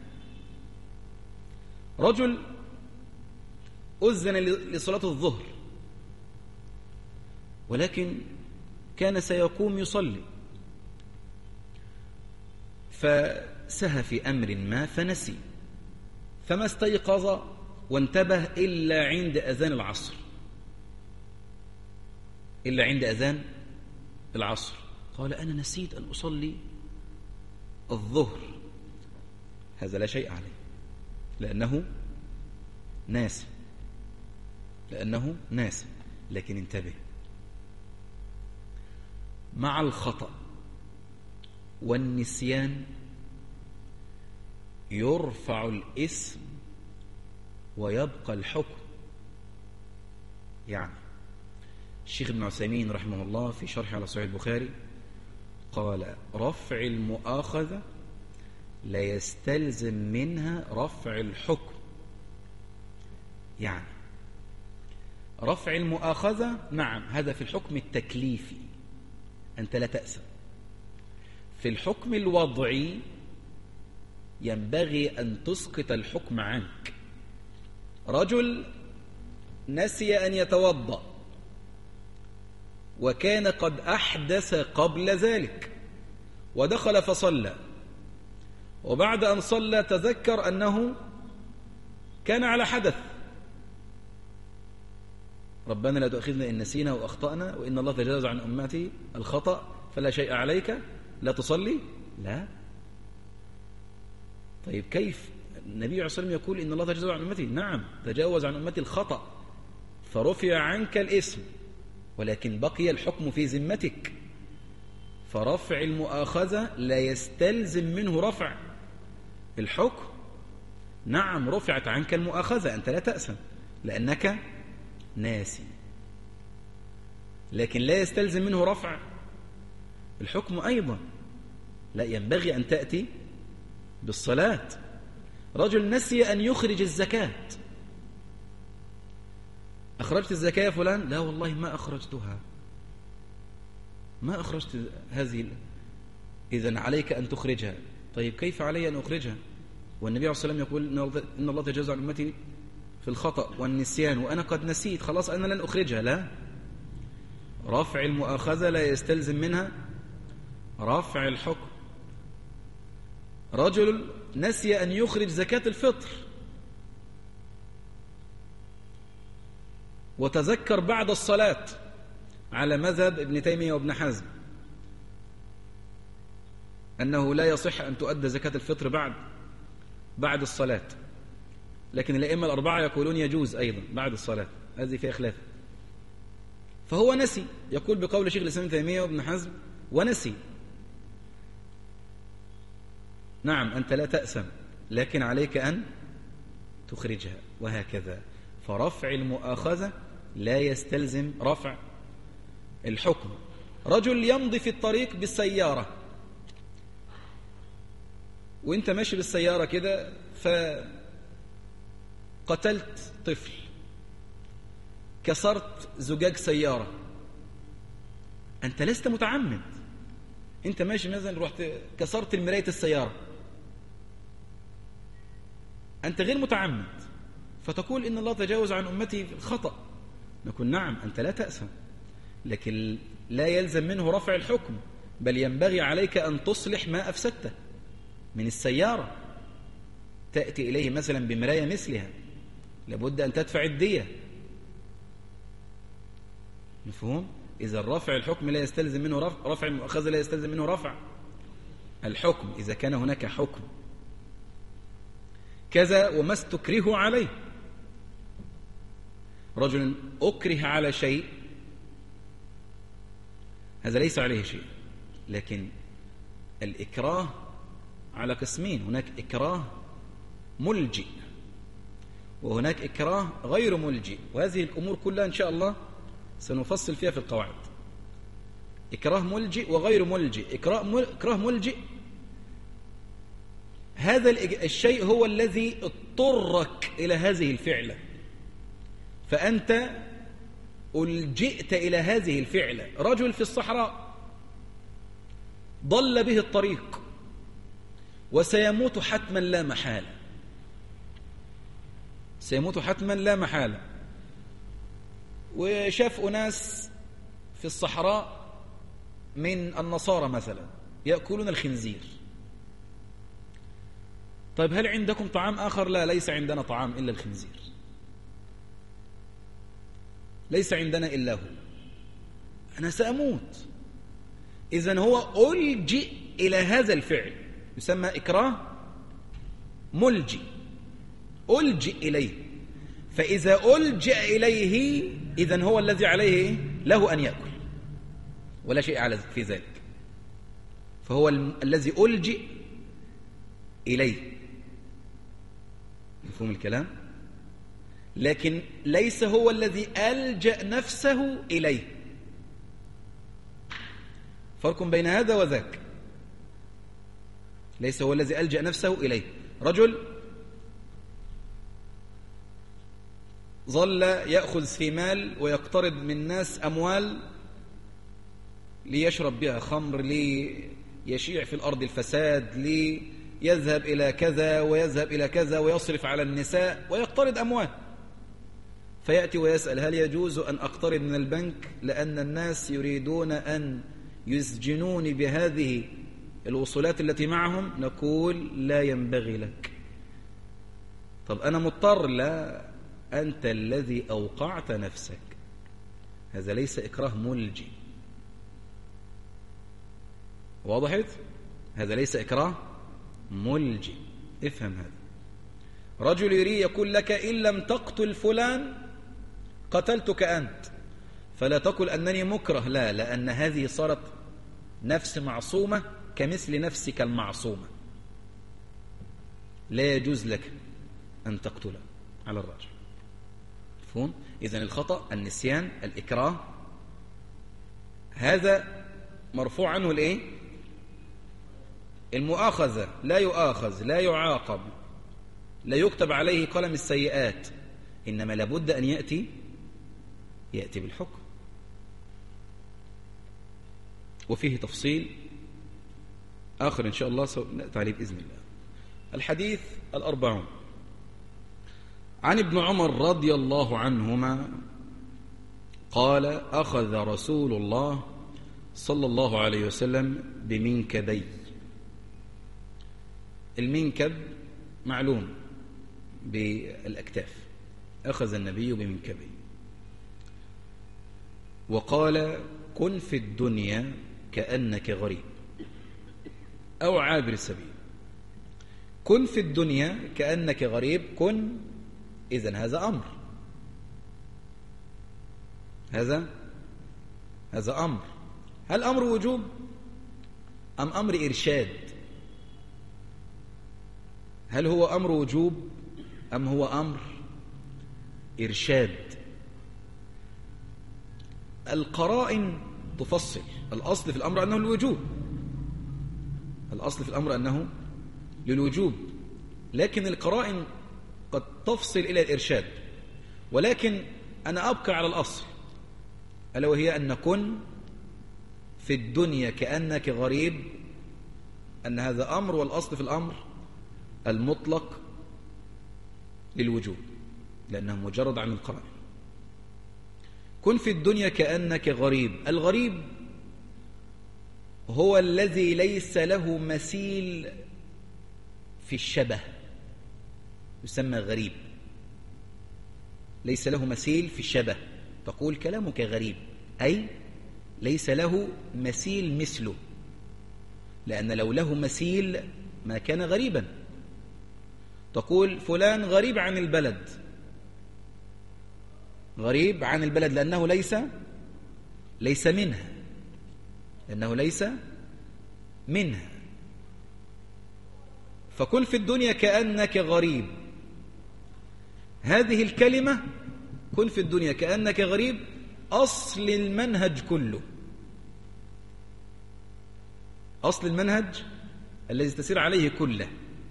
رجل أذن لصلاة الظهر ولكن كان سيقوم يصلي فسهى في أمر ما فنسي، فما استيقظ وانتبه إلا عند أذان العصر، إلا عند أذان العصر. قال أنا نسيت أن أصلي الظهر. هذا لا شيء عليه لأنه ناس، لأنه ناس. لكن انتبه، مع الخطأ والنسيان يرفع الاسم ويبقى الحكم. يعني الشيخ ابن عثيمين رحمه الله في شرح على صحيح البخاري قال رفع المؤاخذة لا يستلزم منها رفع الحكم. يعني رفع المؤاخذة نعم هذا في الحكم التكليفي أنت لا تأسف. في الحكم الوضعي ينبغي أن تسقط الحكم عنك. رجل نسي أن يتوضأ وكان قد أحدث قبل ذلك ودخل فصلى، وبعد أن صلى تذكر أنه كان على حدث. ربنا لا تؤاخذنا إن نسينا وأخطأنا وإن الله تجاوز عن أمتي الخطأ فلا شيء عليك لا تصلي. لا. طيب كيف النبي عليه الصلاة والسلام يقول إن الله تجاوز عن أمتي؟ نعم تجاوز عن أمتي الخطأ فرفع عنك الاسم ولكن بقي الحكم في ذمتك. فرفع المؤاخذة لا يستلزم منه رفع الحكم. نعم رفعت عنك المؤاخذة، أنت لا تأثم لأنك ناسي، لكن لا يستلزم منه رفع الحكم أيضا. لا، ينبغي أن تأتي بالصلاة. رجل نسي أن يخرج الزكاة، أخرجت الزكاة يا فلان؟ لا والله ما أخرجتها، ما أخرجت هذه. إذن عليك أن تخرجها. طيب كيف علي أن أخرجها والنبي عليه الصلاة والسلام يقول إن الله تجاوز عن أمتي في الخطأ والنسيان وأنا قد نسيت، خلاص أنا لن أخرجها؟ لا، رفع المؤاخذة لا يستلزم منها رفع الحكم. رجل نسي أن يخرج زكاة الفطر وتذكر بعد الصلاة على مذهب ابن تيمية وابن حزم أنه لا يصح أن تؤدى زكاة الفطر بعد الصلاة، لكن الأئمة الأربعة يقولون يجوز أيضا بعد الصلاة، هذه فيها خلاف. فهو نسي، يقول بقول شيخ الإسلام ابن تيمية وابن حزم ونسي. نعم أنت لا تأثم، لكن عليك أن تخرجها، وهكذا. فرفع المؤاخذة لا يستلزم رفع الحكم. رجل يمضي في الطريق بالسيارة وانت ماشي بالسيارة كده فقتلت طفل، كسرت زجاج سيارة، أنت لست متعمد، أنت ماشي مثلا رحت كسرت المراية السيارة، أنت غير متعمد، فتقول إن الله تجاوز عن أمتي في الخطأ. نقول نعم أنت لا تأثم، لكن لا يلزم منه رفع الحكم، بل ينبغي عليك أن تصلح ما أفسدته من السيارة. تأتي إليه مثلا بمراية مثلها، لابد أن تدفع الدية. مفهوم؟ إذا رفع الحكم لا يستلزم منه رفع المؤاخذة لا يستلزم منه رفع الحكم إذا كان هناك حكم. كذا وما استكره عليه، رجل أكره على شيء هذا ليس عليه شيء، لكن الإكراه على قسمين، هناك إكراه ملجئ وهناك إكراه غير ملجئ، وهذه الأمور كلها إن شاء الله سنفصل فيها في القواعد. إكراه ملجئ وغير ملجئ. إكراه ملجئ هذا الشيء هو الذي اضطرك إلى هذه الفعلة، فأنت ألجئت إلى هذه الفعلة. رجل في الصحراء ضل به الطريق وسيموت حتما لا محالة، سيموت حتما لا محالة، وشاف أناس في الصحراء من النصارى مثلا يأكلون الخنزير. طيب هل عندكم طعام آخر؟ لا، ليس عندنا طعام إلا الخنزير، ليس عندنا إلا هو، أنا سأموت. إذن هو ألجئ إلى هذا الفعل، يسمى إكراه ملجئ، ألجئ إليه. فإذا ألجئ إليه إذن هو الذي عليه له أن يأكل ولا شيء على في ذلك، فهو الذي ألجئ إليه. مفهوم الكلام؟ لكن ليس هو الذي ألجأ نفسه إليه، فرق بين هذا وذاك. ليس هو الذي ألجأ نفسه إليه. رجل ظل يأخذ في مال ويقترض من ناس أموال ليشرب بها خمر، ليشيع في الأرض الفساد، ليذهب إلى كذا ويذهب إلى كذا ويصرف على النساء ويقترض أموال. فيأتي ويسأل هل يجوز أن أقترض من البنك لأن الناس يريدون أن يسجنوني بهذه الوصولات التي معهم؟ نقول لا ينبغي لك. طب أنا مضطر؟ لا، أنت الذي أوقعت نفسك، هذا ليس إكراه ملجئ. واضحت؟ هذا ليس إكراه ملجئ، افهم هذا. رجل يريد يقول لك إن لم تقتل فلان قتلتك أنت، فلا تقل أنني مكره، لا، لأن هذه صارت نفس معصومة كمثل نفسك المعصومة، لا يجوز لك أن تقتل على الراجح. مفهوم؟ إذن الخطأ، النسيان، الإكراه، هذا مرفوع عنه الإيه؟ المؤاخذة، لا يؤاخذ، لا يعاقب، لا يكتب عليه قلم السيئات، إنما لابد أن يأتي بالحكم. وفيه تفصيل آخر إن شاء الله نأتي عليه بإذن الله. الحديث 40 عن ابن عمر رضي الله عنهما قال: أخذ رسول الله صلى الله عليه وسلم بمنكبي. المنكب معلوم بالأكتاف، أخذ النبي بمنكبي وقال: كن في الدنيا كأنك غريب أو عابر السبيل. كن في الدنيا كأنك غريب، كن، إذن هذا أمر، هذا أمر. هل أمر وجوب أم أمر إرشاد؟ هل هو أمر وجوب أم هو أمر إرشاد؟ القرائن تفصل. الأصل في الأمر أنه للوجوب، الأصل في الأمر أنه للوجوب، لكن القرائن قد تفصل إلى الإرشاد. ولكن أنا أبقى على الأصل، ألا وهي أن كن في الدنيا كأنك غريب، أن هذا أمر، والأصل في الأمر المطلق للوجوب لأنه مجرد عن القرائن. كن في الدنيا كأنك غريب. الغريب هو الذي ليس له مثيل في الشبه، يسمى غريب، ليس له مثيل في الشبه. تقول كلامك غريب، أي ليس له مثيل مثله، لأن لو له مثيل ما كان غريبا. تقول فلان غريب عن البلد، غريب عن البلد لأنه ليس منها، لأنه ليس منها. فكن في الدنيا كأنك غريب، هذه الكلمة كن في الدنيا كأنك غريب أصل المنهج كله، أصل المنهج الذي تسير عليه كله،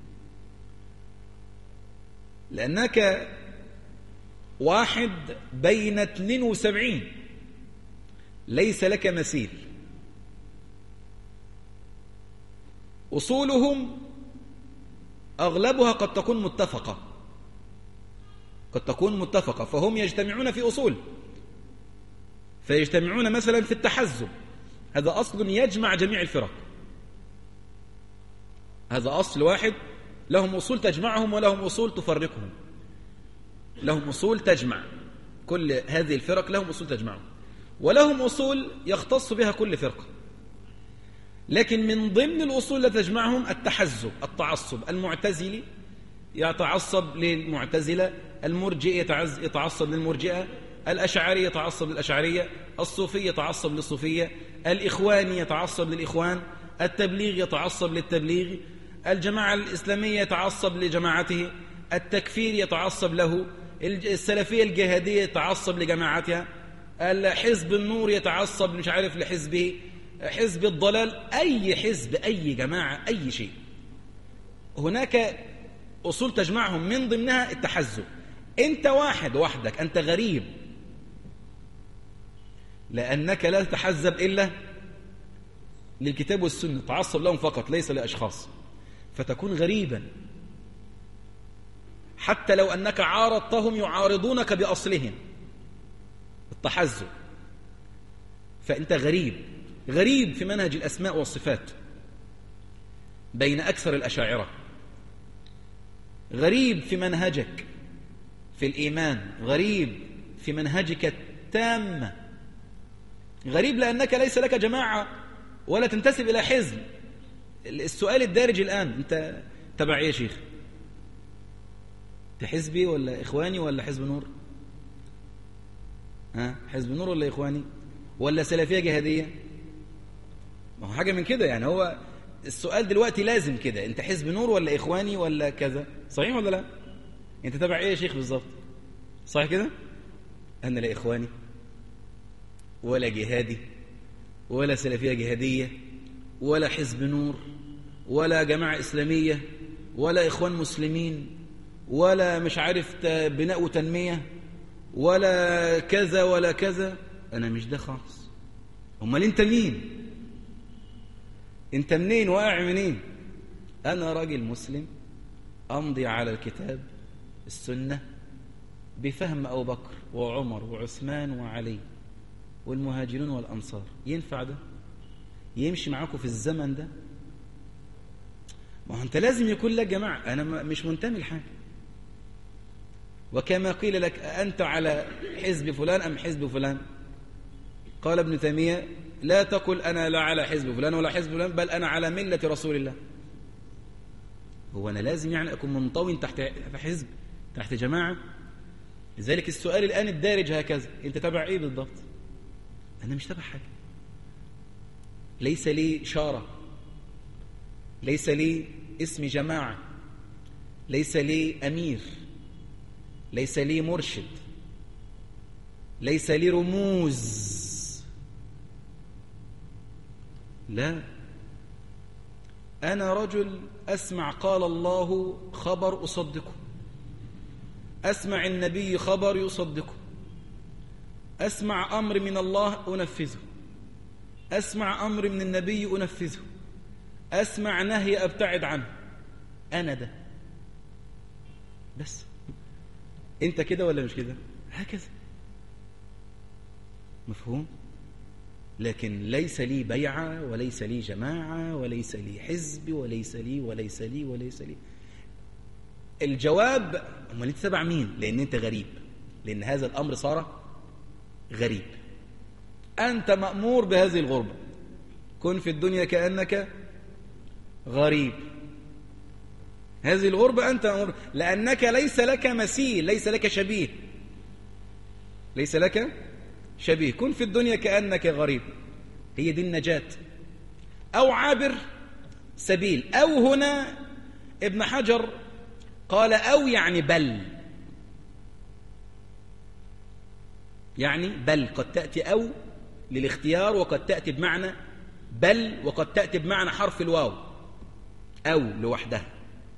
لأنك واحد بين 72 ليس لك مثيل. أصولهم أغلبها قد تكون متفقة، قد تكون متفقة، فهم يجتمعون في أصول، فيجتمعون مثلا في التحزب، هذا أصل يجمع جميع الفرق، هذا أصل واحد، لهم أصول تجمعهم ولهم أصول تفرقهم، لهم أصول تجمع كل هذه الفرق، لهم أصول تجمعهم، ولهم أصول يختص بها كل فرقة. لكن من ضمن الأصول التي تجمعهم التحزب، التعصب. المعتزلي يتعصب للمعتزلة، المرجئ يتعصب للمرجئة، الأشعري يتعصب للأشعرية، الصوفي يتعصب للصوفية، الإخواني يتعصب للإخوان، التبليغ يتعصب للتبليغ، الجماعة الإسلامية يتعصب لجماعته، التكفير يتعصب له، السلفية الجهادية يتعصب لجماعتها، الحزب النور يتعصب مش عارف لحزبه، حزب الضلال، أي حزب، أي جماعة، أي شيء. هناك أصول تجمعهم من ضمنها التحزب. أنت واحد وحدك، أنت غريب، لأنك لا تتحزب إلا للكتاب والسنة، تعصب لهم فقط ليس لأشخاص، فتكون غريبا حتى لو أنك عارضتهم يعارضونك بأصلهم التحزب، فأنت غريب، غريب في منهج الأسماء والصفات بين أكثر الأشاعرة، غريب في منهجك في الإيمان، غريب في منهجك التام، غريب لأنك ليس لك جماعة ولا تنتسب إلى حزب. السؤال الدارج الآن، أنت تبع إيه يا شيخ؟ حزبي ولا إخواني ولا حزب نور؟ حزب نور ولا إخواني ولا سلفية جهادية؟ ما هو حاجة من كده يعني، هو السؤال دلوقتي لازم كده، أنت حزب نور ولا إخواني ولا كذا، صحيح ولا لا؟ أنت تبع إيه يا شيخ بالظبط؟ صح كده؟ أنا لا إخواني ولا جهادي ولا سلفية جهادية ولا حزب نور ولا جماعة إسلامية ولا إخوان مسلمين ولا مش عارف بناء وتنمية ولا كذا ولا كذا. أنا مش ده خالص. أمال أنت مين؟ أنت منين واقع منين؟ أنا راجل مسلم أمضي على الكتاب السنة بفهم أبو بكر وعمر وعثمان وعلي والمهاجرون والأنصار. ينفع ده؟ يمشي معاكم في الزمن ده؟ ما هو أنت لازم يكون لك جماعة. أنا مش منتمي لحاجة. وكما قيل لك أنت على حزب فلان أم حزب فلان؟ قال ابن تيمية لا تقل أنا لا على حزب فلان ولا حزب فلان، بل أنا على ملة رسول الله. هو أنا لازم يعني أكون منطوي تحت حزب، تحت جماعة؟ لذلك السؤال الآن الدارج هكذا: أنت تبع إيه بالضبط؟ أنا مش تبع حاجة. ليس لي شارة، ليس لي اسم جماعة، ليس لي أمير، ليس لي مرشد، ليس لي رموز. لا، أنا رجل أسمع قال الله خبر أصدقه، أسمع النبي خبر يصدقه، أسمع أمر من الله أنفذه، أسمع أمر من النبي أنفذه، أسمع نهي أبتعد عنه. أنا ده بس. أنت كده ولا مش كده؟ هكذا. مفهوم؟ لكن ليس لي بيعة وليس لي جماعة وليس لي حزب وليس لي وليس لي وليس لي. الجواب: أمال أنت تبع مين؟ لأن أنت غريب، لأن هذا الأمر صار غريب. أنت مأمور بهذه الغربة. كن في الدنيا كأنك غريب. هذه الغربة أنت مأمور، لأنك ليس لك مثيل، ليس لك شبيه، ليس لك شبيه. كن في الدنيا كأنك غريب. هي دي النجاة. أو عابر سبيل. أو هنا ابن حجر قال أو يعني بل، يعني بل قد تأتي أو للاختيار، وقد تأتي بمعنى بل، وقد تأتي بمعنى حرف الواو أو لوحدها.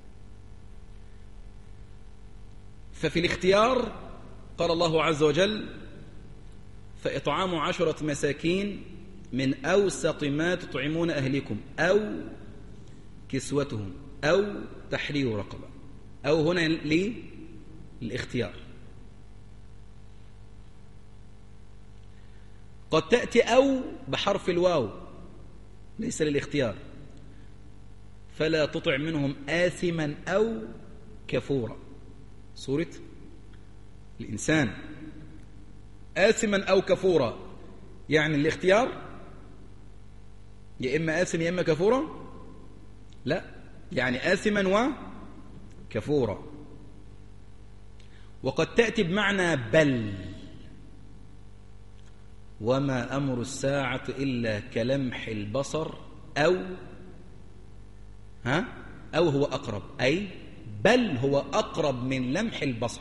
ففي الاختيار قال الله عز وجل: فإطعام 10 مساكين من أوسط ما تطعمون أهلكم أو كسوتهم أو تحرير رقبة. أو هنا للاختيار. قد تأتي أو بحرف الواو ليس للاختيار: فلا تطع منهم آثما أو كفورا. سورة الإنسان. آثما أو كفورا يعني الاختيار، يا إما آثم يا إما كفورا. لا، يعني آثما وكفورا. وقد تأتي بمعنى بل: وما أمر الساعة إلا كلمح البصر أو هو أقرب، أي بل هو أقرب من لمح البصر.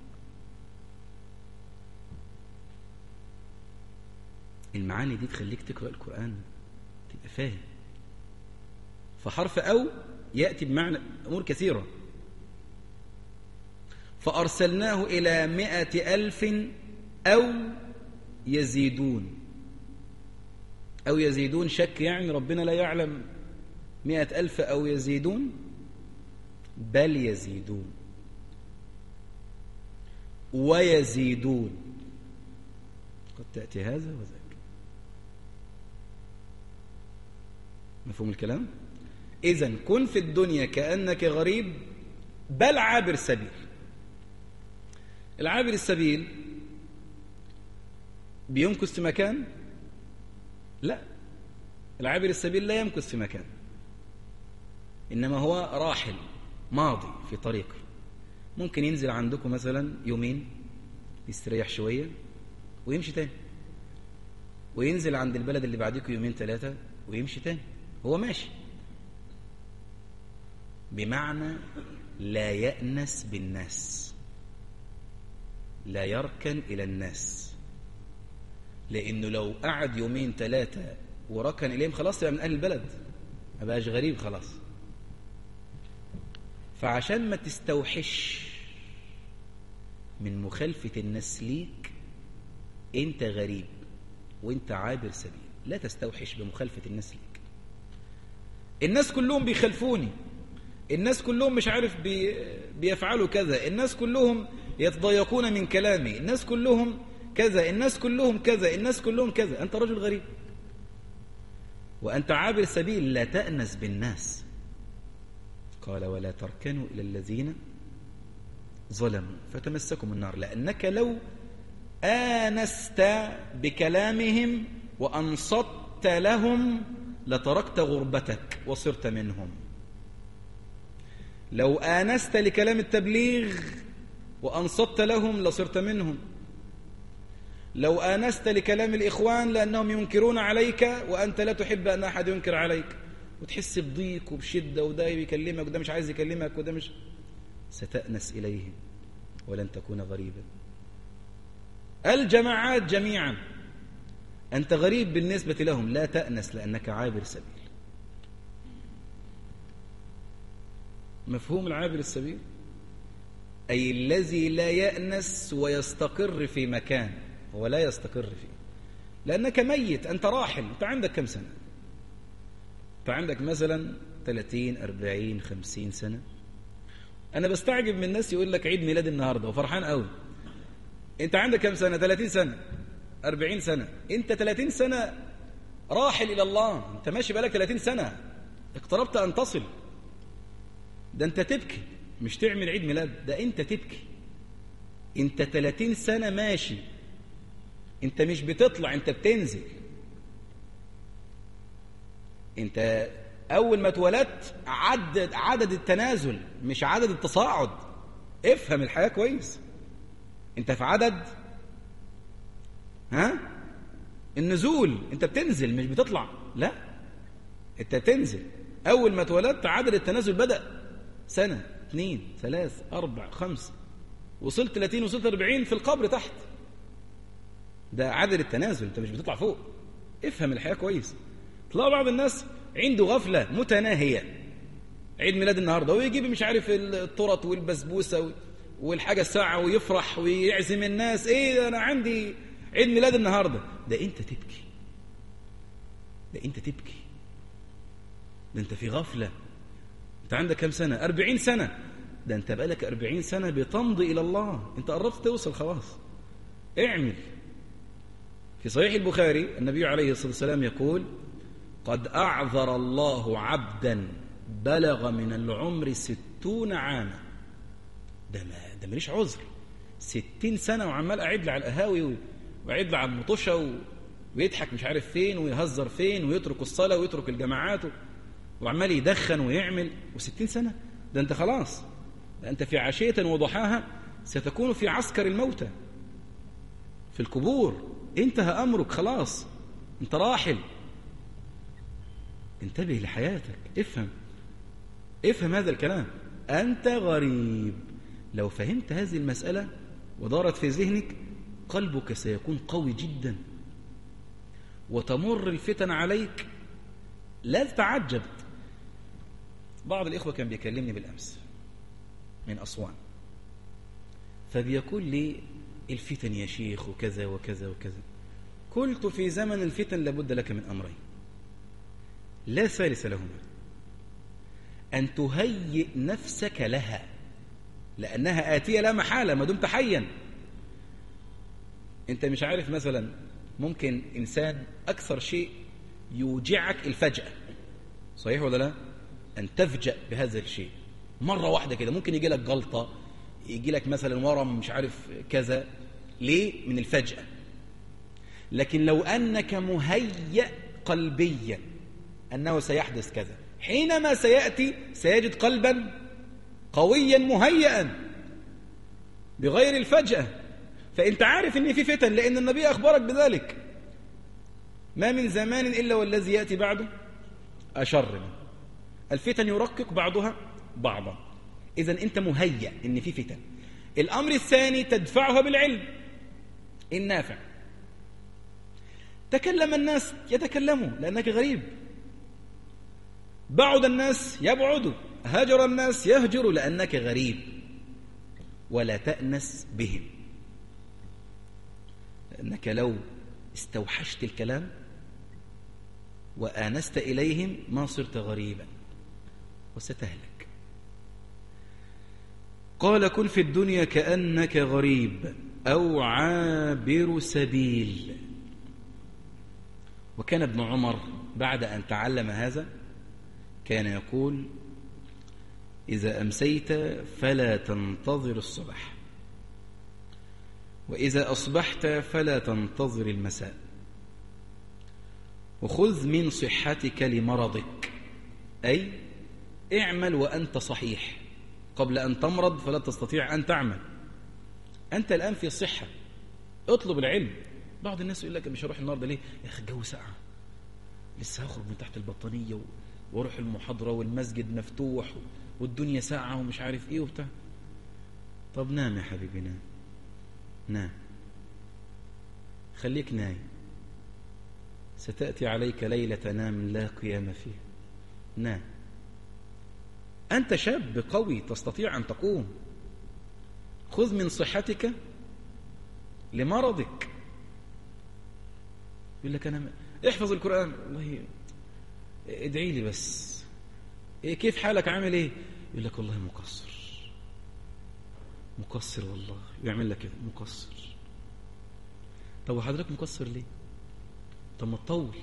المعاني دي تخليك تقرأ القرآن تبقى فاهم. فحرف أو يأتي بمعنى أمور كثيرة. فأرسلناه إلى 100,000 أو يزيدون. أو يزيدون شك، يعني ربنا لا يعلم 100,000 أو يزيدون، بل يزيدون ويزيدون. قد تأتي هذا وذاك. مفهوم الكلام؟ إذن كن في الدنيا كأنك غريب بل عابر سبيل. العابر السبيل بيمكث في مكان؟ لا، العابر السبيل لا يمكث في مكان، إنما هو راحل ماضي في طريقه. ممكن ينزل عندكم مثلا يومين يستريح شوية ويمشي تاني، وينزل عند البلد اللي بعدكم يومين 3 ويمشي تاني. هو ماشي، بمعنى لا يأنس بالناس. لا يركن إلى الناس، لأنه لو قعد يومين 3 وركن إليهم خلاص يبقى من أهل البلد، ما بقاش غريب خلاص. فعشان ما تستوحش من مخالفة الناس ليك، أنت غريب وأنت عابر سبيل، لا تستوحش بمخالفة الناس ليك. الناس كلهم بيخالفوني، الناس كلهم مش عارف بيفعلوا كذا، الناس كلهم يتضايقون من كلامي، الناس كلهم كذا، الناس كلهم كذا، الناس كلهم كذا. أنت رجل غريب وأنت عابر سبيل، لا تأنس بالناس. قال ولا تركنوا إلى الذين ظلموا فتمسكم النار، لأنك لو آنست بكلامهم وأنصت لهم لتركت غربتك وصرت منهم. لو آنست لكلام التبليغ وأنصت لهم لصرت منهم. لو آنست لكلام الإخوان لأنهم ينكرون عليك وأنت لا تحب أن أحد ينكر عليك، وتحس بضيق وبشدة، وده يكلمك وده مش عايز يكلمك وده مش، ستأنس إليهم ولن تكون غريبا. الجماعات جميعا أنت غريب بالنسبة لهم، لا تأنس لأنك عابر سبيل. مفهوم العابر السبيل؟ أي الذي لا يأنس ويستقر في مكان، هو لا يستقر فيه، لأنك ميت، أنت راحل. أنت عندك كم سنة؟ أنت عندك مثلا 30 40 50 سنة. أنا بستعجب من الناس يقول لك عيد ميلاد النهاردة وفرحان قوي. أنت عندك كم سنة؟ 30 سنة 40 سنة. أنت 30 سنة راحل إلى الله، أنت ماشي بقالك 30 سنة، اقتربت أن تصل. ده أنت تبكي، مش تعمل عيد ميلاد، ده أنت تبكي. أنت 30 سنة ماشي، أنت مش بتطلع، أنت بتنزل. أنت أول ما اتولدت عدد التنازل مش عدد التصاعد. افهم الحياة كويس. أنت في عدد النزول، أنت بتنزل مش بتطلع، لا أنت بتنزل. أول ما اتولدت عدد التنازل بدأ، 1 2 3 4 5، وصلت 30 وصلت 40 في القبر تحت. ده عدد التنازل، أنت مش بتطلع فوق. افهم الحياة كويس. تلاقي بعض الناس عنده غفلة متناهية، عيد ميلاد النهاردة ويجيب مش عارف التورت والبسبوسة والحاجة الساعة ويفرح ويعزم الناس. ايه أنا عندي عيد ميلاد النهاردة. ده أنت تبكي، ده أنت تبكي، ده أنت في غفلة. أنت عندك كم سنة؟ 40 سنة. ده أنت بقالك 40 سنة بتمضي إلى الله، أنت قربت توصل خلاص. اعمل. في صحيح البخاري النبي عليه الصلاة والسلام يقول قد أعذر الله عبدا بلغ من العمر 60 عاما. ده ماليش عذر، 60 سنة وعمال قاعد لي على القهاوي وقاعد لي على المطوشة ويضحك مش عارف فين ويهزر فين ويترك الصلاة ويترك الجماعات وعمال يدخن ويعمل، و60 سنة. ده أنت خلاص، ده أنت في عشية وضحاها ستكون في عسكر الموتى في القبور. انتهى أمرك خلاص، أنت راحل. انتبه لحياتك، افهم هذا الكلام. أنت غريب. لو فهمت هذه المسألة ودارت في ذهنك، قلبك سيكون قوي جدا، وتمر الفتن عليك لا تتعجب. بعض الإخوة كان بيكلمني بالأمس من أسوان، فبيقول لي الفتن يا شيخ وكذا وكذا وكذا. قلت في زمن الفتن لابد لك من أمرين لا ثالث لهما: أن تهيئ نفسك لها، لأنها آتية لا محالة ما دمت حيا. أنت مش عارف، مثلا ممكن إنسان أكثر شيء يوجعك الفجأة، صحيح ولا لا؟ أن تفجأ بهذا الشيء مرة واحدة كده، ممكن يجي لك جلطة، يجي لك مثلا ورم مش عارف كذا. ليه؟ من الفجأة. لكن لو أنك مهيئ قلبيا أنه سيحدث كذا، حينما سيأتي سيجد قلبا قويا مهيئا بغير الفجأة. فأنت عارف أن في فتن، لأن النبي أخبرك بذلك: ما من زمان إلا والذي يأتي بعده أشر منه. الفتن يرقق بعضها بعضا. إذن أنت مهيئ أن في فتن. الأمر الثاني تدفعها بالعلم النافع. تكلم الناس يتكلموا لأنك غريب، بعد الناس يبعدوا، هجر الناس يهجروا لأنك غريب، ولا تأنس بهم، لأنك لو استوحشت الكلام وآنست إليهم ما صرت غريبا وستهلك. قال كن في الدنيا كأنك غريب أو عابر سبيل. وكان ابن عمر بعد أن تعلم هذا كان يقول إذا أمسيت فلا تنتظر الصبح، وإذا أصبحت فلا تنتظر المساء، وخذ من صحتك لمرضك، أي اعمل وأنت صحيح قبل أن تمرض فلا تستطيع أن تعمل. أنت الآن في صحة، اطلب العلم. بعض الناس يقول لك مش هروح النهارده ليه؟ يا أخي الجو ساقع، لسه هخرج من تحت البطانية واروح المحاضرة والمسجد مفتوح والدنيا ساقعة ومش عارف ايه وبتاع. طب نام يا حبيبي، نام، نام، خليك نايم، ستأتي عليك ليلة نام لا قيام فيها. نام، أنت شاب قوي تستطيع أن تقوم. خذ من صحتك لمرضك. يقول لك أنا احفظ القرآن، والله ادعي لي بس، إيه كيف حالك عامل ايه؟ يقول لك والله مقصر، مقصر والله، يعمل لك كده مقصر. طب وحضرتك مقصر ليه؟ طب ما تطول،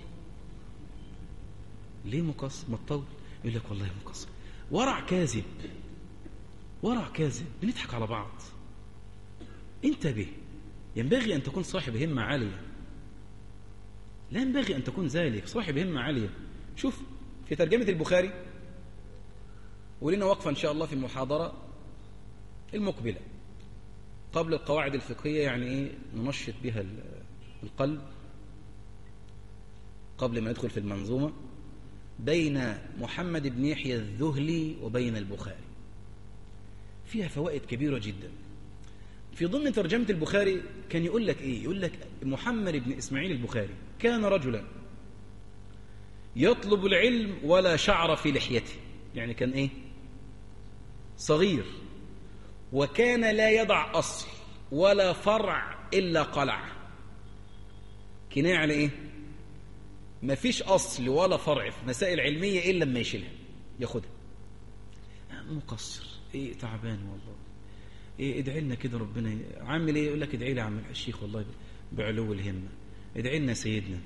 ليه مقصر؟ ما تطول. يقول لك والله مقصر. ورع كاذب، ورع كاذب، بنضحك على بعض. انتبه، ينبغي أن تكون صاحب همة عالية، لا ينبغي أن تكون ذلك، صاحب همة عالية. شوف في ترجمة البخاري، ولنا وقفة إن شاء الله في المحاضرة المقبلة قبل القواعد الفقهية، يعني إيه ننشط بها القلب قبل ما يدخل في المنظومة، بين محمد بن يحيى الذهلي وبين البخاري، فيها فوائد كبيرة جدا. في ضمن ترجمة البخاري كان يقول لك إيه؟ يقول لك محمد بن إسماعيل البخاري كان رجلا يطلب العلم ولا شعر في لحيته، يعني كان إيه؟ صغير، وكان لا يضع أصل ولا فرع إلا قلع. كناية على إيه؟ ما فيش أصل ولا فرع في مسائل علمية إلا لما يشيلها ياخدها. مقصر، إيه تعبان والله، إيه ادعي لنا كده ربنا. عامل إيه؟ يقول لك ادعي لي عم الشيخ والله بعلو الهمة، ادعي لنا سيدنا.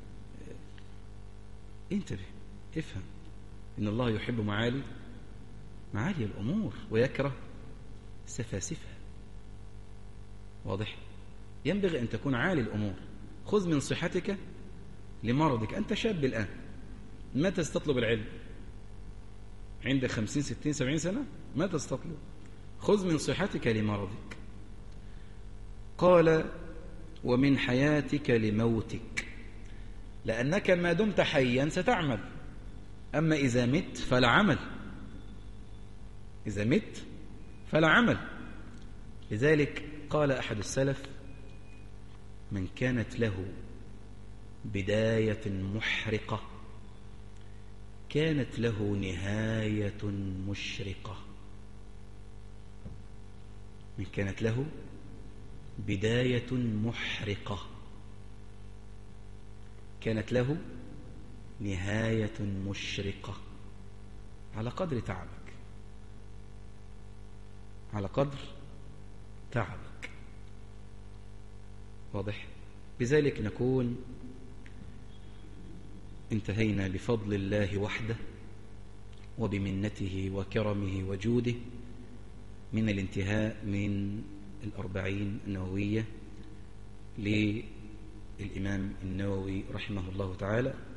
انتبه، افهم إن الله يحب معالي الأمور ويكره سفاسفها. واضح؟ ينبغي أن تكون عالي الأمور. خذ من صحتك لمرضك. أنت شاب الآن، متى تستطلب العلم؟ عندك 50 60 70 سنة؟ متى تستطلب؟ خذ من صحتك لمرضك. قال ومن حياتك لموتك، لأنك ما دمت حيا ستعمل، أما إذا مت فلا عمل، إذا مت فلا عمل. لذلك قال أحد السلف من كانت له بداية محرقة كانت له نهاية مشرقة. من كانت له بداية محرقة كانت له نهاية مشرقة، على قدر تعبك، على قدر تعبك. واضح؟ بذلك نكون انتهينا بفضل الله وحده وبمنته وكرمه وجوده من الانتهاء من 40 النووية للإمام النووي رحمه الله تعالى.